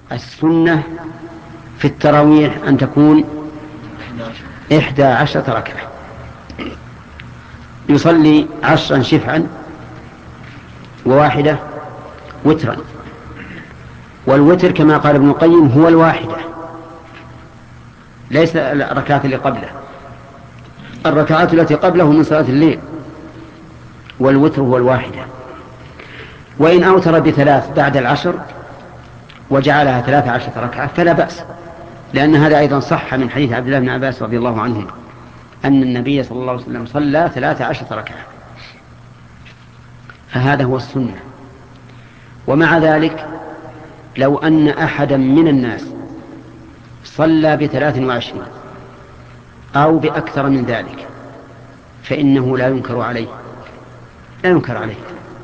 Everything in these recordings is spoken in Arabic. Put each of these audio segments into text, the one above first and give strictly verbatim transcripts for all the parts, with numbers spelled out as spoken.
السنة في التراويح أن تكون إحدى عشرة ركعة، يصلي عشرا شفعا وواحدة وترا، والوتر كما قال ابن القيم هو الواحدة ليس الركعات اللي قبله، الركعات التي قبله من صلاة الليل، والوتر هو الواحدة. وإن أوتر بثلاث بعد العشر وجعلها ثلاث عشرة ركعة فلا بأس، لأن هذا أيضا صح من حديث عبد الله بن عباس رضي الله عنه أن النبي صلى الله عليه وسلم صلى ثلاث عشرة ركعة، فهذا هو السنة. ومع ذلك لو أن أحدا من الناس صلى بثلاث وعشرين أو بأكثر من ذلك فإنه لا ينكر عليه لا ينكر عليه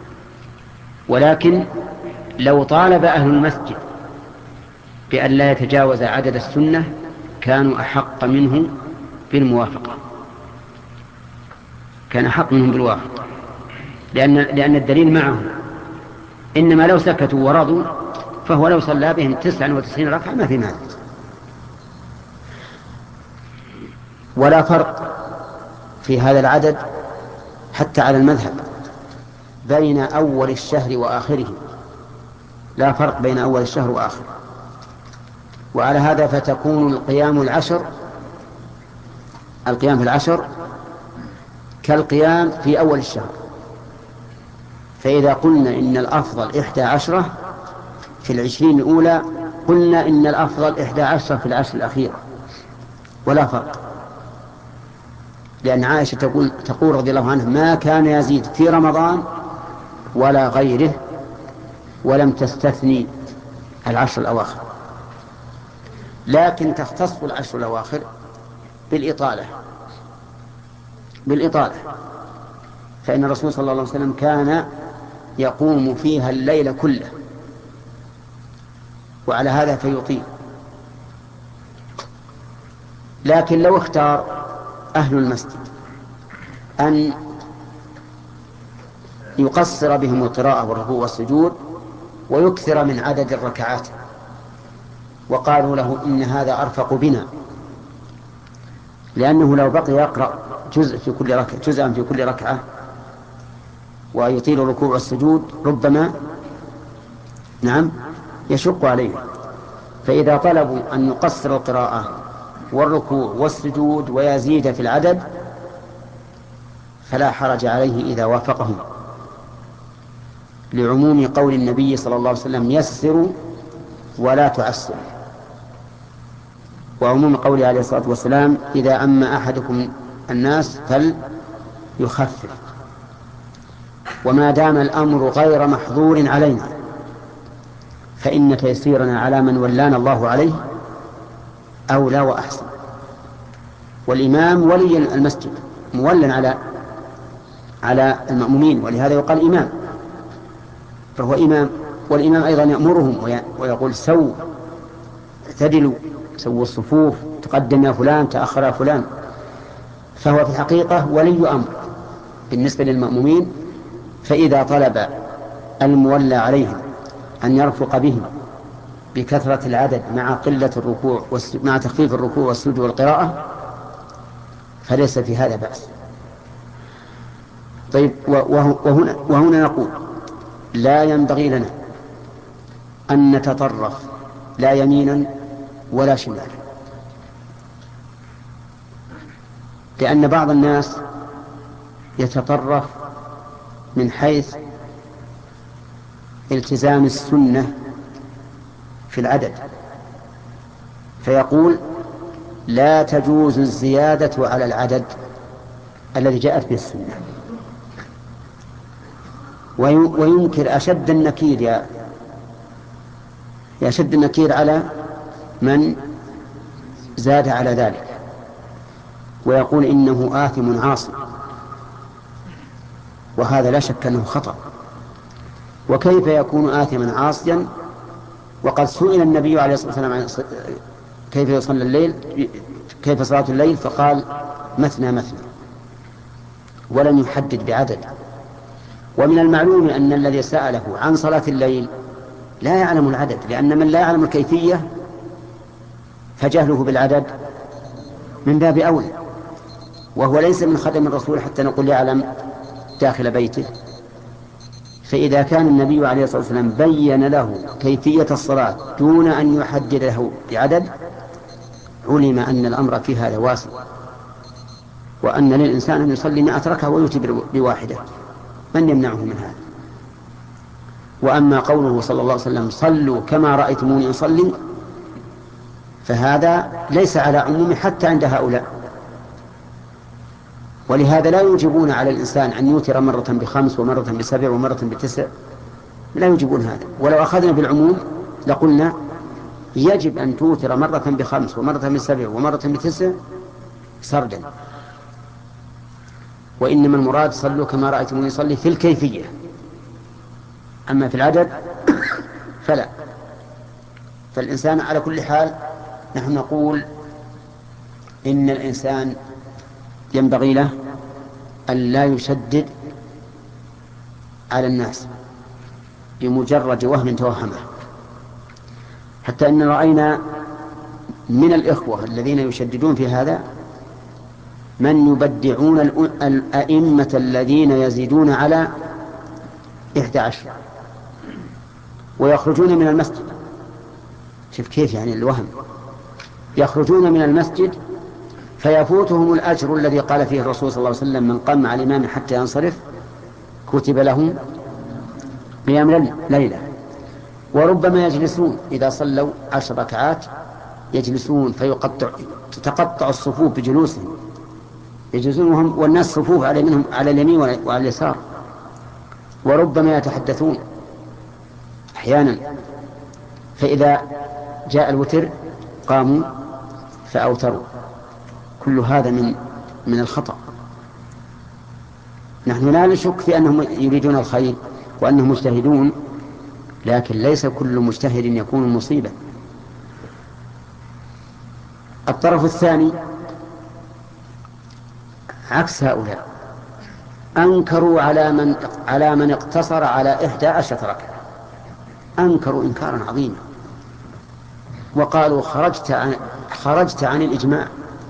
ولكن لو طالب أهل المسجد بأن لا يتجاوز عدد السنة كانوا أحق منه بالموافقة كان أحق منهم بالوافقة لأن, لأن الدليل معهم، إنما لو سكتوا ورضوا فهو لو صلى بهم تسعة وتسعين ركعة ما في مانع. ولا فرق في هذا العدد حتى على المذهب بين أول الشهر وآخره، لا فرق بين أول الشهر وآخره. وعلى هذا فتكون القيام العشر القيام في العشر كالقيام في أول الشهر. فإذا قلنا إن الأفضل إحدى عشرة في العشرين الأولى قلنا إن الأفضل إحدى عشرة في العشر الأخيرة، ولا فرق، لأن عائشة تقول, تقول رضي الله عنها ما كان يزيد في رمضان ولا غيره، ولم تستثني العشر الأواخر، لكن تختص العشر الأواخر بالإطالة بالإطالة فإن الرسول صلى الله عليه وسلم كان يقوم فيها الليل كله، وعلى هذا فيطيل. لكن لو اختار أهل المسجد أن يقصر بهم القراءة والركوع والسجود ويكثر من عدد الركعات، وقالوا له إن هذا أرفق بنا، لأنه لو بقي يقرأ جزء في كل ركعة جزءا في كل ركعة ويطيل الركوع والسجود ربما نعم يشق عليه. فإذا طلبوا أن يقصر القراءة والركوع والسجود ويزيد في العدد فلا حرج عليه إذا وافقهم، لعموم قول النبي صلى الله عليه وسلم يسروا ولا تعسروا، وعموم قوله عليه الصلاة والسلام إذا أما أحدكم الناس فليخفف. وما دام الأمر غير محظور علينا فإن تيسيرنا على من ولانا الله عليه أولى وأحسن. والإمام ولي المسجد مولا على على المأمومين، ولهذا يقال إمام، فهو إمام، والإمام أيضا يأمرهم ويقول سووا اعتدلوا سووا الصفوف، تقدم يا فلان تأخر يا فلان، فهو في الحقيقة ولي أمر بالنسبة للمأمومين. فإذا طلب المولى عليهم أن يرفق بهم بكثرة العدد مع قلة الركوع مع تخفيف الركوع والسجود والقراءة فليس في هذا بأس. طيب، وهنا, وهنا نقول لا ينبغي لنا أن نتطرف لا يمينا ولا شمالا، لأن بعض الناس يتطرف من حيث التزام السنة في العدد، فيقول لا تجوز الزيادة على العدد الذي جاءت به السنة، وينكر أشد النكير يا أشد النكير على من زاد على ذلك، ويقول إنه آثم عاصي، وهذا لا شك أنه خطأ. وكيف يكون آثما عاصيا وقد سئل النبي عليه الصلاة والسلام عن كيف يصلي الليل كيف صلاة الليل فقال مثنى مثنى ولم يحدد بعدد. ومن المعلوم أن الذي سأله عن صلاة الليل لا يعلم العدد، لأن من لا يعلم الكيفية فجهله بالعدد من باب أولى، وهو ليس من خدم الرسول حتى نقول يعلم داخل بيته. فإذا كان النبي عليه الصلاة والسلام بين له كيفية الصلاة دون أن يحدد له بعدد، علم أن الأمر في هذا واسع، وأن للإنسان أن يصلي مئة ركعة ويؤتي بواحدة، من يمنعه من هذا؟ وأما قوله صلى الله عليه وسلم صلوا كما رأيتموني أصلي، فهذا ليس على عموم حتى عند هؤلاء، ولهذا لا يوجبون على الإنسان أن يوتر مرة بخمس ومرة بسبع ومرة بتسع، لا يوجبون هذا. ولو أخذنا بالعموم لقلنا يجب أن توتر مرة بخمس ومرة بسبع ومرة بتسع سردا، وإنما المراد صلوا كما رأيتموني يصلي في الكيفية، أما في العدد فلا. فالإنسان على كل حال نحن نقول إن الإنسان ينبغي له أن لا يشدد على الناس بمجرد وهم توهمه، حتى أن رأينا من الإخوة الذين يشددون في هذا من يبدعون الأئمة الذين يزيدون على إحدى عشر ويخرجون من المسجد. شوف كيف يعني الوهم، يخرجون من المسجد فيفوتهم الأجر الذي قال فيه الرسول صلى الله عليه وسلم من قام مع الإمام حتى ينصرف كتب لهم قيام ليلة. وربما يجلسون إذا صلوا عشر ركعات يجلسون فيقطع تتقطع الصفوف بجلوسهم، يجلسون وهم والناس صفوف على منهم على اليمين وعلى اليسار. وربما يتحدثون أحيانا، فإذا جاء الوتر قاموا فأوتروا. كل هذا من من الخطأ. نحن لا نشك في أنهم يريدون الخير وأنهم مجتهدون، لكن ليس كل مجتهد يكون مصيبا. الطرف الثاني عكس هؤلاء، أنكروا على من على من اقتصر على إحدى عشرة ركعة، أنكروا إنكارا عظيما وقالوا خرجت عن خرجت عن الإجماع.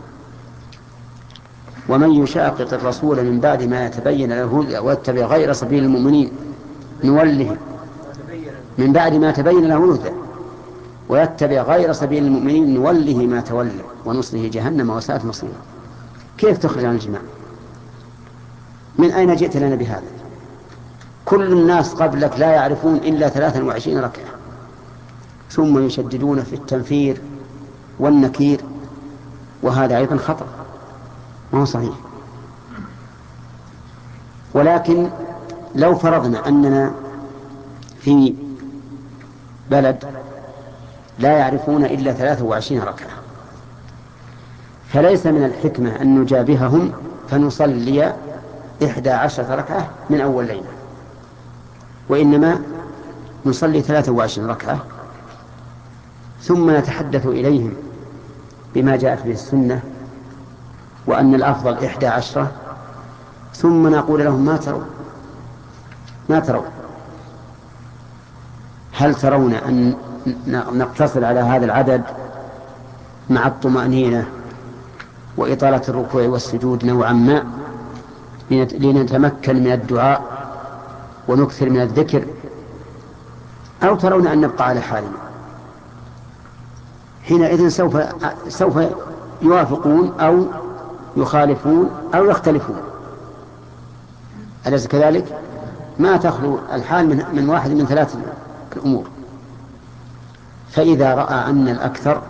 ومن يشاقق الرسول من بعد ما يتبين له الهدى ويتبع غير سبيل المؤمنين نوله من بعد ما تبين له الهدى ويتبع غير سبيل المؤمنين نوله ما تولى ونصله جهنم وساءت مصيره. كيف تخرج عن الإجماع؟ من أين جئت لنا بهذا؟ كل الناس قبلك لا يعرفون إلا ثلاثا وعشرين ركعة، ثم يشددون في التنفير والنكير، وهذا أيضا خطأ ما هو صحيح. ولكن لو فرضنا أننا في بلد لا يعرفون إلا ثلاثة وعشرين ركعة، فليس من الحكمة أن نجابههم فنصلي إحدى عشرة ركعة من أول ليلة، وإنما نصلي ثلاثة وعشرين ركعة ثم نتحدث إليهم بما جاءت به السنة وأن الأفضل إحدى عشرة، ثم نقول لهم ما ترون ما ترون هل ترون أن نقتصر على هذا العدد مع الطمأنينة وإطالة الركوع والسجود نوعا ما لنتمكن من الدعاء ونكثر من الذكر، أو ترون أن نبقى على حالنا؟ حينئذ سوف سوف يوافقون أو يخالفون أو يختلفون، أليس كذلك؟ ما تخلو الحال من, من واحد من ثلاث الأمور. فإذا رأى أن الأكثر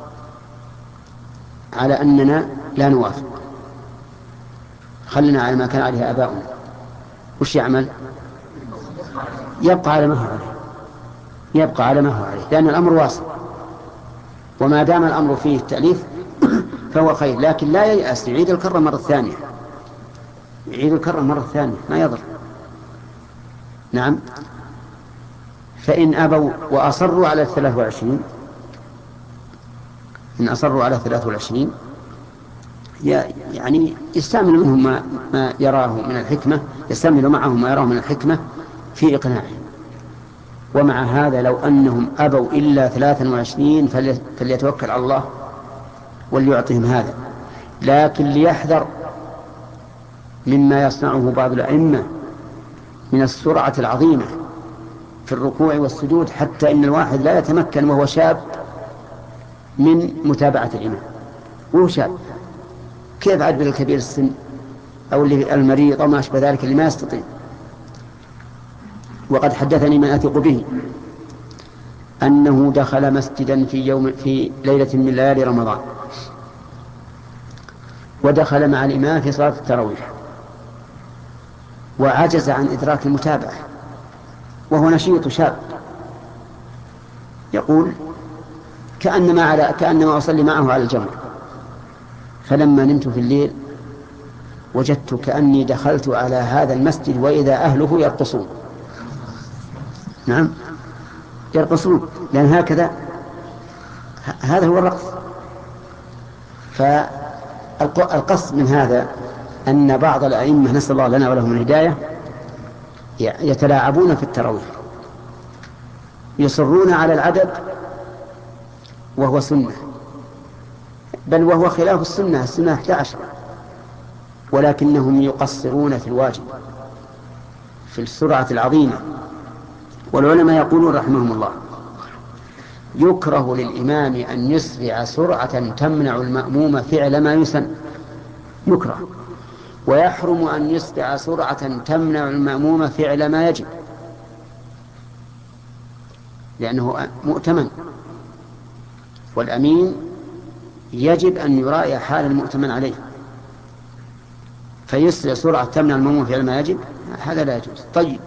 على أننا لا نوافق، خلنا على ما كان عليه آباؤنا، وش يعمل؟ يبقى على ما هو عليه، يبقى على ما هو عليه، لأن الأمر واسع، وما دام الأمر فيه التأليف فهو خير. لكن لا ييأس، يعيد الكرة مرة ثانية، يعيد الكرة مرة ثانية ما يضر. نعم. فإن أبوا وأصروا على الثلاث وعشرين، إن أصروا على الثلاث والعشرين يعني يستعمل منهم ما, ما يراه من الحكمة، يستعمل معهم ما يراه من الحكمة في إقناعهم. ومع هذا لو أنهم أبوا إلا ثلاثا وعشرين فليتوكل على الله وليعطهم هذا. لكن ليحذر مما يصنعه بعض الأئمة من السرعة العظيمة في الركوع والسجود، حتى إن الواحد لا يتمكن وهو شاب من متابعة الإمام وهو شاب. كيف عد الكبير السن أو المريض أو ما أشبه ذلك اللي ما يستطيع؟ وقد حدثني من أثق به أنه دخل مسجدا في يوم في ليلة من ليالي رمضان، ودخل مع الإمام في صلاة التراويح، وعجز عن إدراك المتابعة وهو نشيط شاب. يقول كأنما, على كأنما أصلي معه على الجمر، فلما نمت في الليل وجدت كأني دخلت على هذا المسجد وإذا أهله يرقصون. نعم يرقصون، لأن هكذا هذا هو الرقص. فالقصد من هذا أن بعض الأئمة نسأل الله لنا ولهم الهداية يتلاعبون في التراويح، يصرون على العدد وهو سنة، بل وهو خلاف السنة، السنة أحد عشر، ولكنهم يقصرون في الواجب في السرعة العظيمة. والعلماء يقولون رحمهم الله يكره للإمام أن يسرع سرعة تمنع المأموم فعل ما يسن، يكره، ويحرم أن يسرع سرعة تمنع المأموم فعل ما يجب، لأنه مؤتمن، والأمين يجب أن يراعي حال المؤتمن عليه، فيسرع سرعة تمنع المأموم فعل ما يجب، هذا لا يجوز. طيب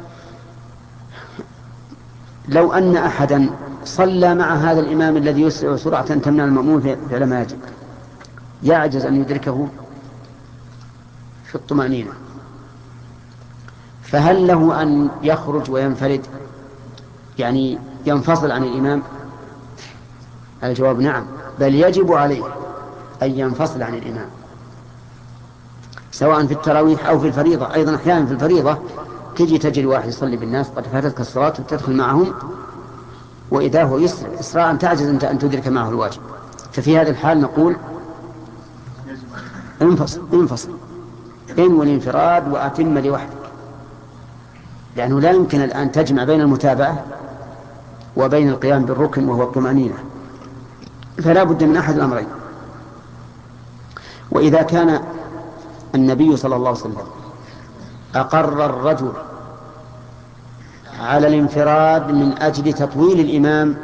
لو أن أحدا صلى مع هذا الإمام الذي يسرع سرعة تمنع المأموم فعل ما يجب، يعجز أن يدركه في الطمأنينة، فهل له أن يخرج وينفرد، يعني ينفصل عن الإمام؟ الجواب نعم، بل يجب عليه أن ينفصل عن الإمام، سواء في التراويح أو في الفريضة. أيضا أحيانا في الفريضة تجي تجري واحد يصلي بالناس قد فاتتك الصلاة وتدخل معهم وإذا هو يسرع إسراء تعجز أنت أن تدرك معه الواجب، ففي هذا الحال نقول انفصل انفصل انوي الانفراد وأتم لوحدك، لأنه لا يمكن الآن تجمع بين المتابعة وبين القيام بالركن وهو الطمأنينة، فلا بد من أحد الأمرين. وإذا كان النبي صلى الله عليه وسلم أقر الرجل على الانفراد من أجل تطويل الإمام،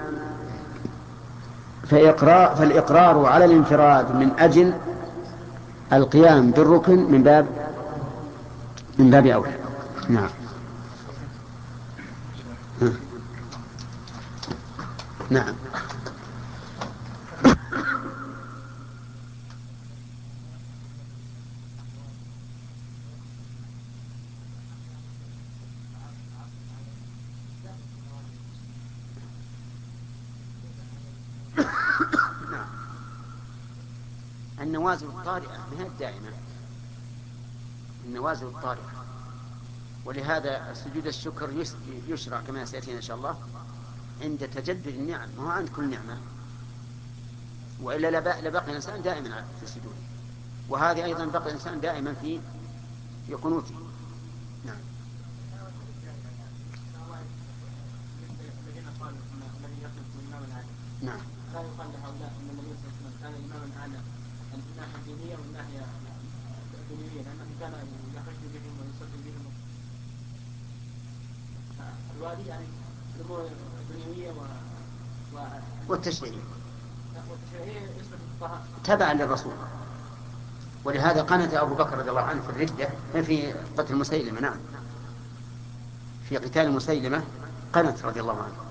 فإقرار فالإقرار على الانفراد من أجل القيام بالركن من باب من باب أولى. نعم. نعم. النوازل الطارئة ما هي الدائمة، النوازل الطارئة، ولهذا سجود الشكر يشرع كما سيأتينا إن شاء الله عند تجدد النعم، ما هو عند كل نعمة، وإلا لبقى الإنسان دائما في السجود، وهذه أيضا بقى الإنسان دائما في في قنوته. نعم. نعم. لا يقال لهؤلاء أن النبي صلى الله عليه وسلم كان إماما أعلى من الناحية الدينية والناحية الدنيوية، لأنه كان يخرج بهم ويصلي بهم. الوالي يعني الأمور الدنيوية و... و... والتشريعية والتشريعية يصبح الفقهاء تبعا للرسول، ولهذا قنت أبو بكر رضي الله عنه في الردة في قتل مسيلمة. نعم، في قتال مسيلمة قنت رضي الله عنه.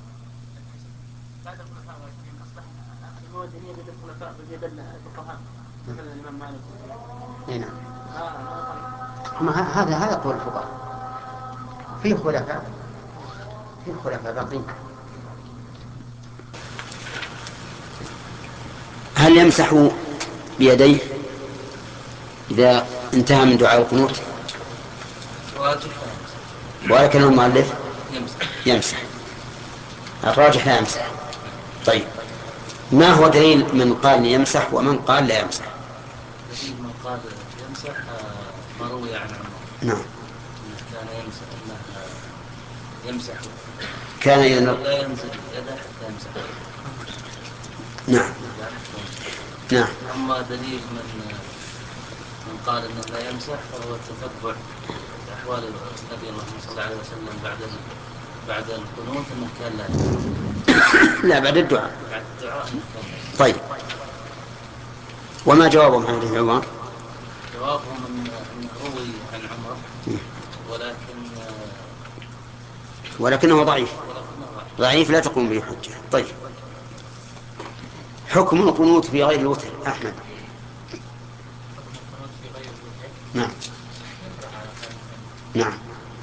نعم. هذا هذا قول الفقهاء، في خلفاء في خلفاء باقين. هل يمسح بيديه إذا انتهى من دعاء القنوت؟ ولكن المؤلف يمسح, يمسح. الراجح لا يمسح. طيب ما هو دليل من قال يمسح ومن قال لا يمسح؟ دليل من قال يمسح ما روي عن عمر. نعم. كان يمسح انه يمسح كان إذا لا ينزل يده حتى يمسح. نعم. نعم. اما دليل من من قال انه لا يمسح فهو التتبع احوال النبي صلى الله عليه وسلم بعد بعد القنوت انه كان لا يمسح. لا بعد الدعاء. بعد الدعاء. طيب وما جوابهم عن ابن عمر؟ جوابهم انه روي عن عمر ولكن ولكنه ضعيف. ضعيف لا تقوم به حجة. طيب حكم القنوت في غير الوتر أحمد. نعم. نعم.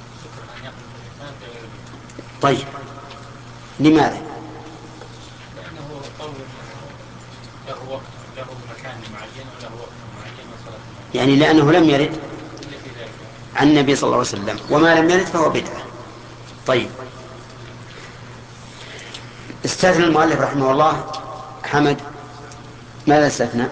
طيب لماذا؟ لأنه قول له وقت له مكان معين وله وقت معين وصلاة معين. يعني لأنه لم يرد عن النبي صلى الله عليه وسلم وما لم يرد فهو بدعة. طيب استثنى المؤلف رحمه الله حمد ماذا استثنى؟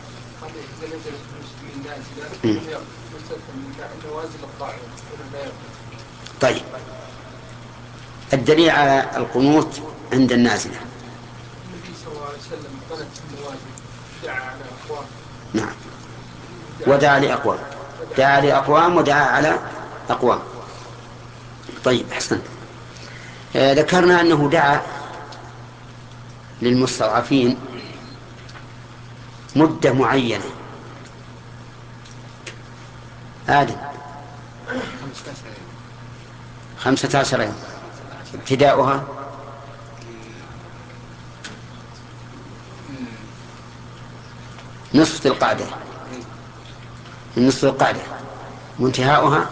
طيب الدليل على القنوت عند النازلة. النبي صلى الله عليه وسلم قنت النوازل دعا على أقوام. نعم. ودعا لأقوام. دعا لأقوام ودعا على أقوام. طيب أحسنت. آه ذكرنا أنه دعا للمستضعفين مدة معينة. آدم خمسة عشر يوم ابتداؤها نصف القعدة من نصف القعدة وانتهاؤها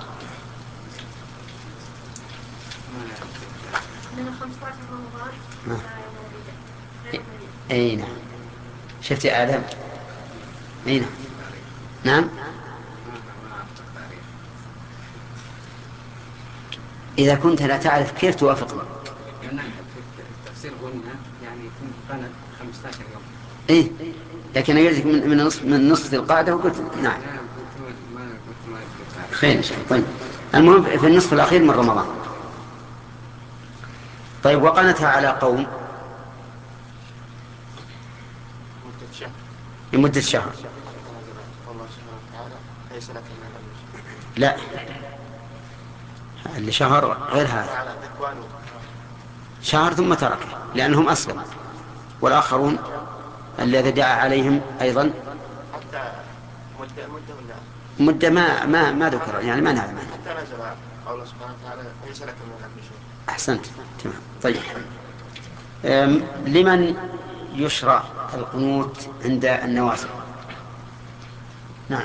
من خمسة عشر رمضان. أي نعم. شفت يا آدم؟ أي نعم. نعم. إذا كنت لا تعرف كيف توافقني؟ يعني التفسير قلنا يعني يكون قناة خمسة عشر يوم. إيه لكن أجلسك من من نصف من نصف القعدة وقلت نعم. خير. طيب المهم في النصف الأخير من رمضان. طيب وقنتها على قوم لمدة شهر. لا اللي شهر غير هذا شهر ثم تركه لأنهم أسلموا والآخرون الذي دعا عليهم أيضا حتى مدة مدة ولا مدة ما ما ما ذكر يعني ما نعلم. حتى نزل قوله سبحانه وتعالى ليس لك من الأمر شيء. أحسنت تمام. طيب لمن يشرع القنوت عند النوازل؟ نعم.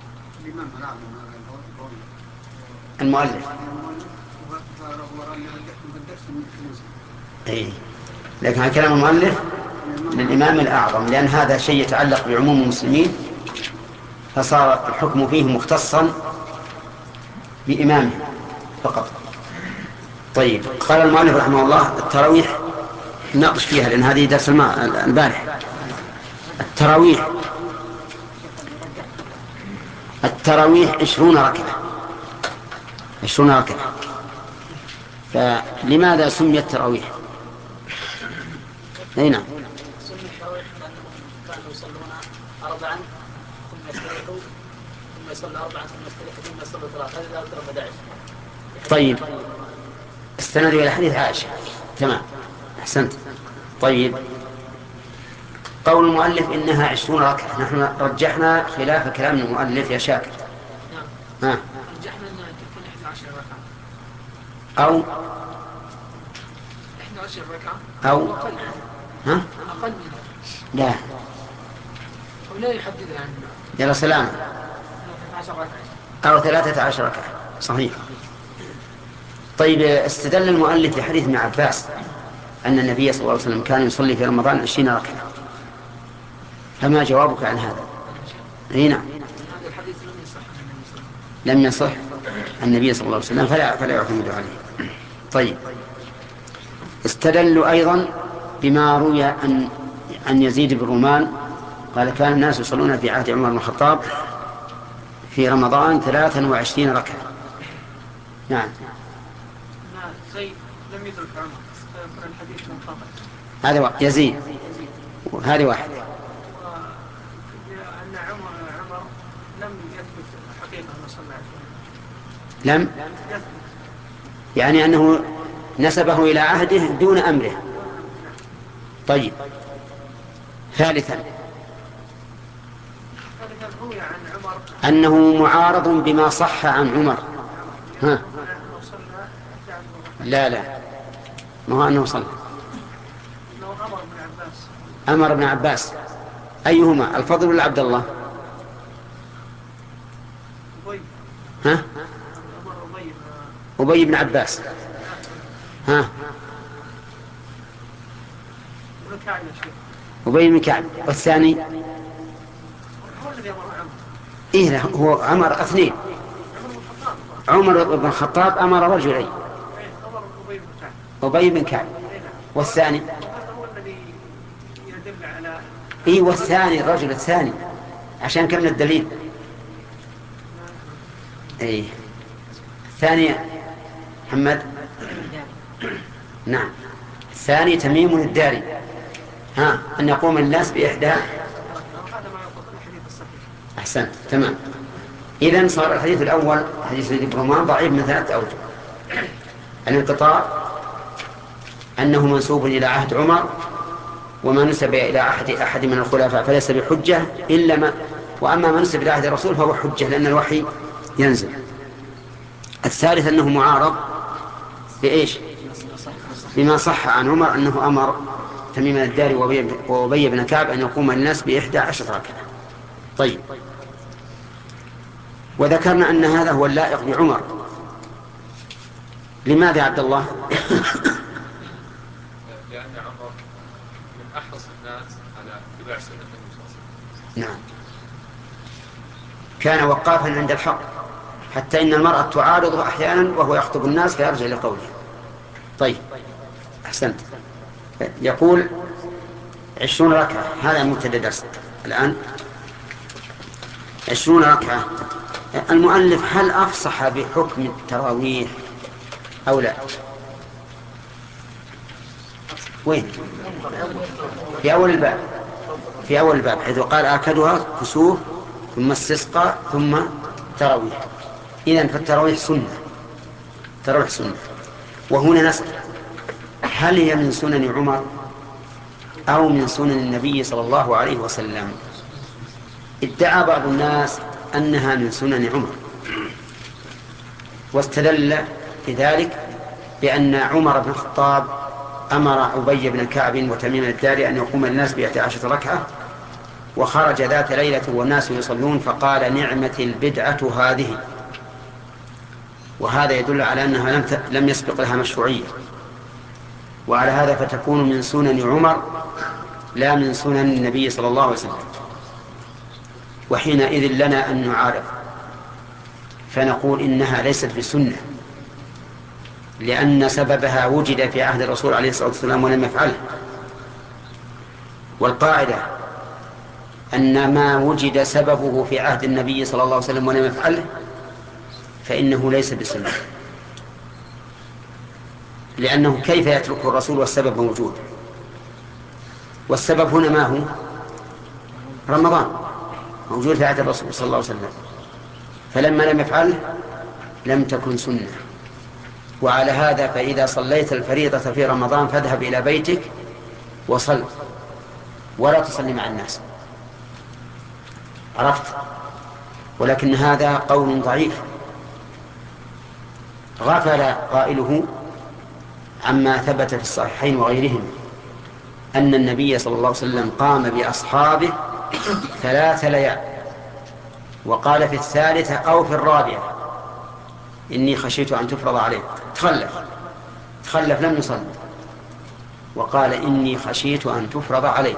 المؤلف. أي لكن هذا كلام المؤلف للإمام الأعظم لأن هذا شيء يتعلق بعموم المسلمين فصار الحكم فيه مختصا بإمامه فقط. طيب قال المؤلف رحمه الله التراويح ناقش فيها لأن هذه درس البارح. التراويح التراويح عشرون ركعة عشرون ركعة. فلماذا سميت التراويح؟ أي نعم. سمي التراويح لأنهم كانوا يصلون أربعا ثم يستريحوا ثم يصلوا أربعا ثم يستريحوا ثم يصلوا ثلاثة هذه ذلك ربع داعش. طيب استند إلى حديث عائشة. تمام أحسنت. طيب قول المؤلف إنها عشرون ركعة نحن رجحنا خلاف كلام المؤلف يا شاكر. نعم. ها. رجحنا أن تكون إحدى عشر ركعة أو إحدى عشر ركعة أو أقل ها أقل منها لا ولا يحدد عنه يلا سلام ثلاثة عشر ركعة أو ثلاثة عشر ركعة صحيح. طيب استدل المؤلف بحديث ابن عباس أن النبي صلى الله عليه وسلم كان يصلي في رمضان عشرين ركعة فما جوابك عن هذا؟ أي نعم. هذا الحديث لم يصح عن النبي صلى الله عليه وسلم. لم يصح النبي صلى الله عليه وسلم فلا فلا يعتمد عليه. طيب استدلوا أيضا بما روي عن عن يزيد بن رومان قال كان الناس يصلون في عهد عمر بن الخطاب في رمضان ثلاثا وعشرين ركعة. نعم. زيد لم يدرك عمر فيكون الحديث منقطع. هذا واحد. يزيد هذه واحد. أن عمر عمر لم يثبت حقيقة أنه صلى عليه. لم يعني أنه نسبه إلى عهده دون أمره. طيب. ثالثا أنه معارض بما صح عن عمر. ها. لا لا ما هو أنه صلى. أمر ابن عباس. أيهما الفضل ولا عبد الله؟ ها؟ أبي بن عباس. ها؟ أبي بن كعب. والثاني إيه لا هو أمر اثنين. عمر بن الخطاب أمر رجلين أبي بن كعب. والثاني إيه والثاني الرجل الثاني عشان كم الدليل. إيه الثاني محمد. نعم الثاني تميم الداري. ها أن يقوم الناس بإحدى. أحسنت تمام. إذن صار الحديث الأول حديث ابن رومان ضعيف من ثلاثة أوجه. الانقطاع أنه منسوب إلى عهد عمر وما نسب إلى أحد أحد من الخلفاء فليس بحجة إلا ما وأما ما نسب إلى عهد الرسول فهو حجة لأن الوحي ينزل. الثالث أنه معارض بإيش؟ بما صح عن عمر أنه أمر تميم الداري وأبي بن كعب أن يقوم الناس بإحدى عشر ركعة. طيب. وذكرنا أن هذا هو اللائق بعمر. لماذا عبد الله؟ لأن عمر من أحرص الناس على اتباع سنة النبي صلى الله عليه وسلم. نعم كان وقافا عند الحق حتى إن المرأة تعارضه أحيانا وهو يخطب الناس فيرجع لقوله. طيب أحسنت. يقول عشرون ركعة. هذا مبتدأ درس الآن. عشرون ركعة. المؤلف هل أفصح بحكم التراويح أو لا؟ وين؟ في أول الباب. في أول الباب حيث قال آكدها كسوف ثم استسقى ثم تراويح. إذن فالتراويح سنة. تراويح سنة. وهنا نسأل هل هي من سنن عمر أو من سنن النبي صلى الله عليه وسلم؟ ادعى بعض الناس أنها من سنن عمر واستدل بذلك بأن عمر بن الخطاب أمر أبي بن كعب وتميم الداري أن يقوم الناس بإحدى عشرة ركعة وخرج ذات ليلة والناس يصلون فقال نعمة البدعة هذه. وهذا يدل على أنها لم لم يسبق لها مشروعية وعلى هذا فتكون من سنن عمر لا من سنن النبي صلى الله عليه وسلم. وحينئذ لنا أن نعارض فنقول إنها ليست بسنة لأن سببها وجد في عهد الرسول عليه الصلاة والسلام ولم يفعله. والقاعدة أن ما وجد سببه في عهد النبي صلى الله عليه وسلم ولم يفعله فإنه ليس بسنة لأنه كيف يتركه الرسول والسبب موجود. والسبب هنا ما هو؟ رمضان موجود في عهد الرسول صلى الله عليه وسلم فلما لم يفعله لم تكن سنة. وعلى هذا فإذا صليت الفريضة في رمضان فاذهب إلى بيتك وصل ولا تصلي مع الناس. عرفت؟ ولكن هذا قول ضعيف غفل قائله عما ثبت في الصحيحين وغيرهم أن النبي صلى الله عليه وسلم قام بأصحابه ثلاث ليال وقال في الثالثة أو في الرابعة إني خشيت أن تفرض عليه. تخلف تخلف لم يصلي وقال إني خشيت أن تفرض عليه.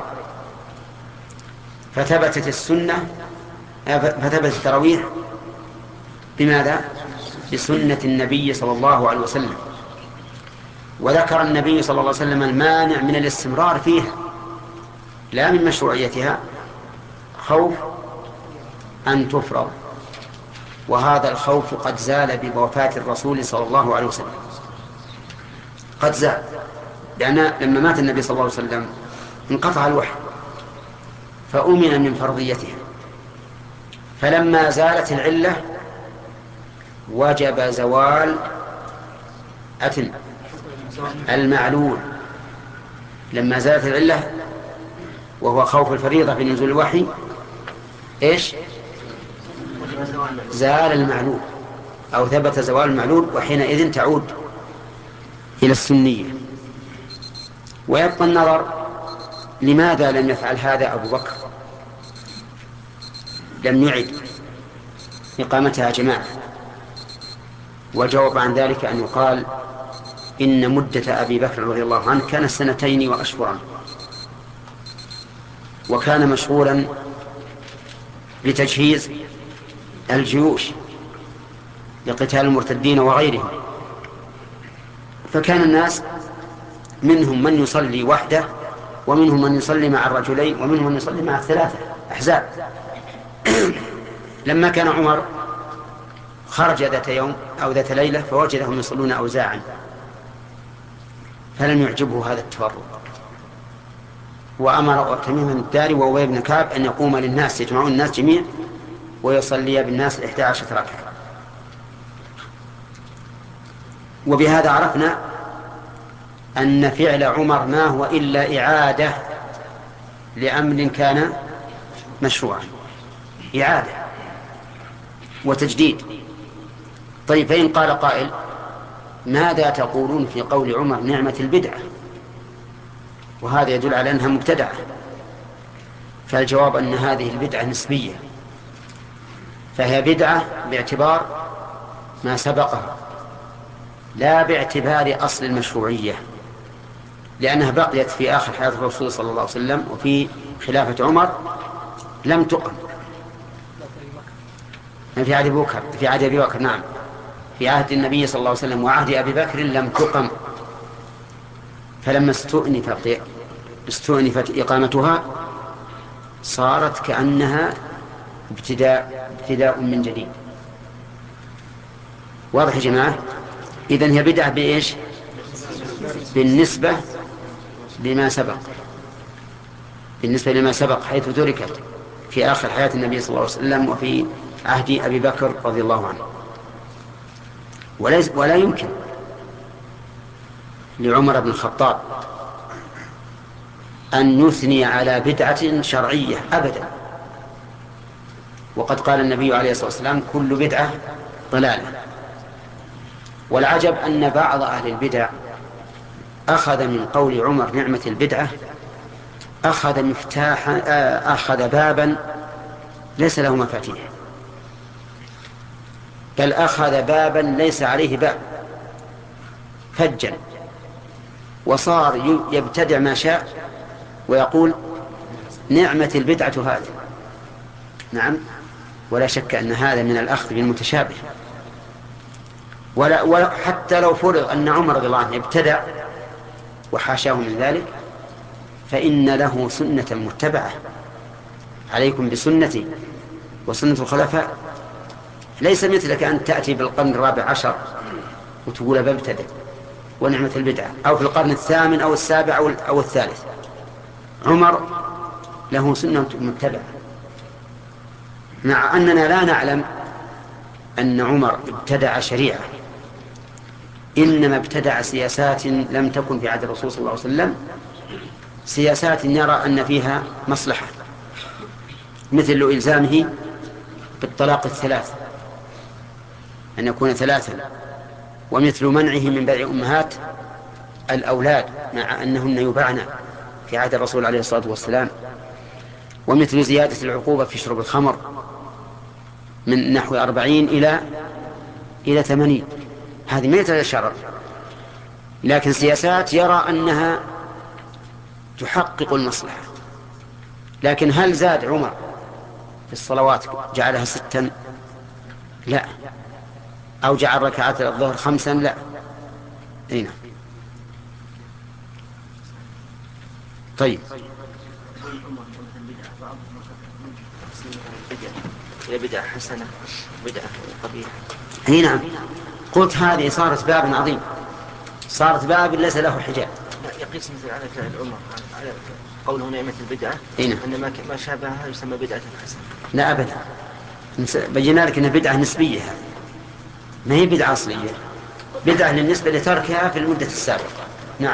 فثبتت السنة فثبت التراويح بماذا؟ بسنة النبي صلى الله عليه وسلم. وذكر النبي صلى الله عليه وسلم المانع من الاستمرار فيها لا من مشروعيتها، خوف أن تفرض، وهذا الخوف قد زال بوفاة الرسول صلى الله عليه وسلم، قد زال، لأن لما مات النبي صلى الله عليه وسلم انقطع الوحي فأمن من فرضيتها، فلما زالت العلة وجب زوال أتن المعلول. لما زالت العلة وهو خوف الفريضة في نزول الوحي إيش؟ زال المعلول أو ثبت زوال المعلول، وحينئذ تعود إلى السنية. ويبقى النظر لماذا لم يفعل هذا أبو بكر، لم يعد إقامتها جماعة؟ وجواب عن ذلك أن يقال إن مدة أبي بكر رضي الله عنه كان سنتين وأشهرا، وكان مشغولا بتجهيز الجيوش لقتال المرتدين وغيرهم، فكان الناس منهم من يصلي وحده، ومنهم من يصلي مع الرجلين، ومنهم من يصلي مع الثلاثة أحزاب. لما كان عمر خرج ذات يوم أو ذات ليلة فوجدهم يصلون أوزاعا، فلم يعجبه هذا التفرق، وأمر تميم الداري وأبي بن كعب أن يقوم للناس، يجمعون الناس جميعا ويصلي بالناس إحدى عشرة ركعة. وبهذا عرفنا أن فعل عمر ما هو إلا إعادة لأمر كان مشروعا، إعادة وتجديد. طيب، فإن قال قائل ماذا تقولون في قول عمر نعمة البدعة، وهذا يدل على أنها مبتدعة؟ فالجواب أن هذه البدعة نسبية، فهي بدعة باعتبار ما سبقها لا باعتبار أصل المشروعية، لأنها بقيت في آخر حياة الرسول صلى الله عليه وسلم وفي خلافة عمر لم تقم. في عهد أبي بكر في عهد أبي بكر نعم في عهد النبي صلى الله عليه وسلم وعهد أبي بكر لم تقم، فلما استؤنفت استؤنفت إقامتها صارت كأنها ابتداء ابتداء من جديد. واضح يا جماعة؟ إذن هي بدعة بإيش؟ بالنسبة لما سبق، بالنسبة لما سبق حيث تركت في آخر حياة النبي صلى الله عليه وسلم وفي عهد أبي بكر رضي الله عنه. وليس ولا يمكن لعمر بن الخطاب أن يثني على بدعة شرعية أبدا، وقد قال النبي عليه الصلاة والسلام كل بدعة ضلالة. والعجب أن بعض أهل البدع أخذ من قول عمر نعمة البدعة أخذ مفتاحا أخذ بابا ليس له مفاتيح، بل أخذ بابا ليس عليه باب فجا، وصار يبتدع ما شاء ويقول نعمة البدعة هذه. نعم، ولا شك أن هذا من الأخذ بالمتشابه. ولا, ولا حتى لو فرض أن عمر رضي الله عنه ابتدع وحاشاه من ذلك، فإن له سنة متبعة، عليكم بسنتي وسنة الخلفاء. ليس مثلك أن تأتي بالقرن الرابع عشر وتقول بابتدع ونعمة البدعة، أو في القرن الثامن أو السابع أو الثالث. عمر له سنة متبعة، مع أننا لا نعلم أن عمر ابتدع شريعة، إنما ابتدع سياسات لم تكن في عهد الرسول صلى الله عليه وسلم، سياسات يرى أن فيها مصلحة، مثل إلزامه بالطلاق الثلاث أن يكون ثلاثا، ومثل منعه من بيع أمهات الأولاد مع أنهن يباعن في عهد الرسول عليه الصلاة والسلام، ومثل زيادة العقوبة في شرب الخمر من نحو أربعين إلى إلى ثمانين. هذه ما يتشرع، لكن سياسات يرى أنها تحقق المصلحة. لكن هل زاد عمر في الصلوات جعلها ستا؟ لا. أو جعل ركعات الظهر خمسا؟ لا. أين طيب. هي بدعة حسنة بدعة قبيحة. اي نعم، قلت هذه صارت باب عظيم، صارت باب ليس له حجاب. لا يقيس مثل على فعل عمر على قوله نعمة البدعة نعم. أن ما ما شابهها يسمى بدعة حسنة. لا أبدا، بينا لك أنها بدعة نسبية، ما هي بدعة أصلية، بدعة بالنسبة لتركها في المدة السابقة. نعم.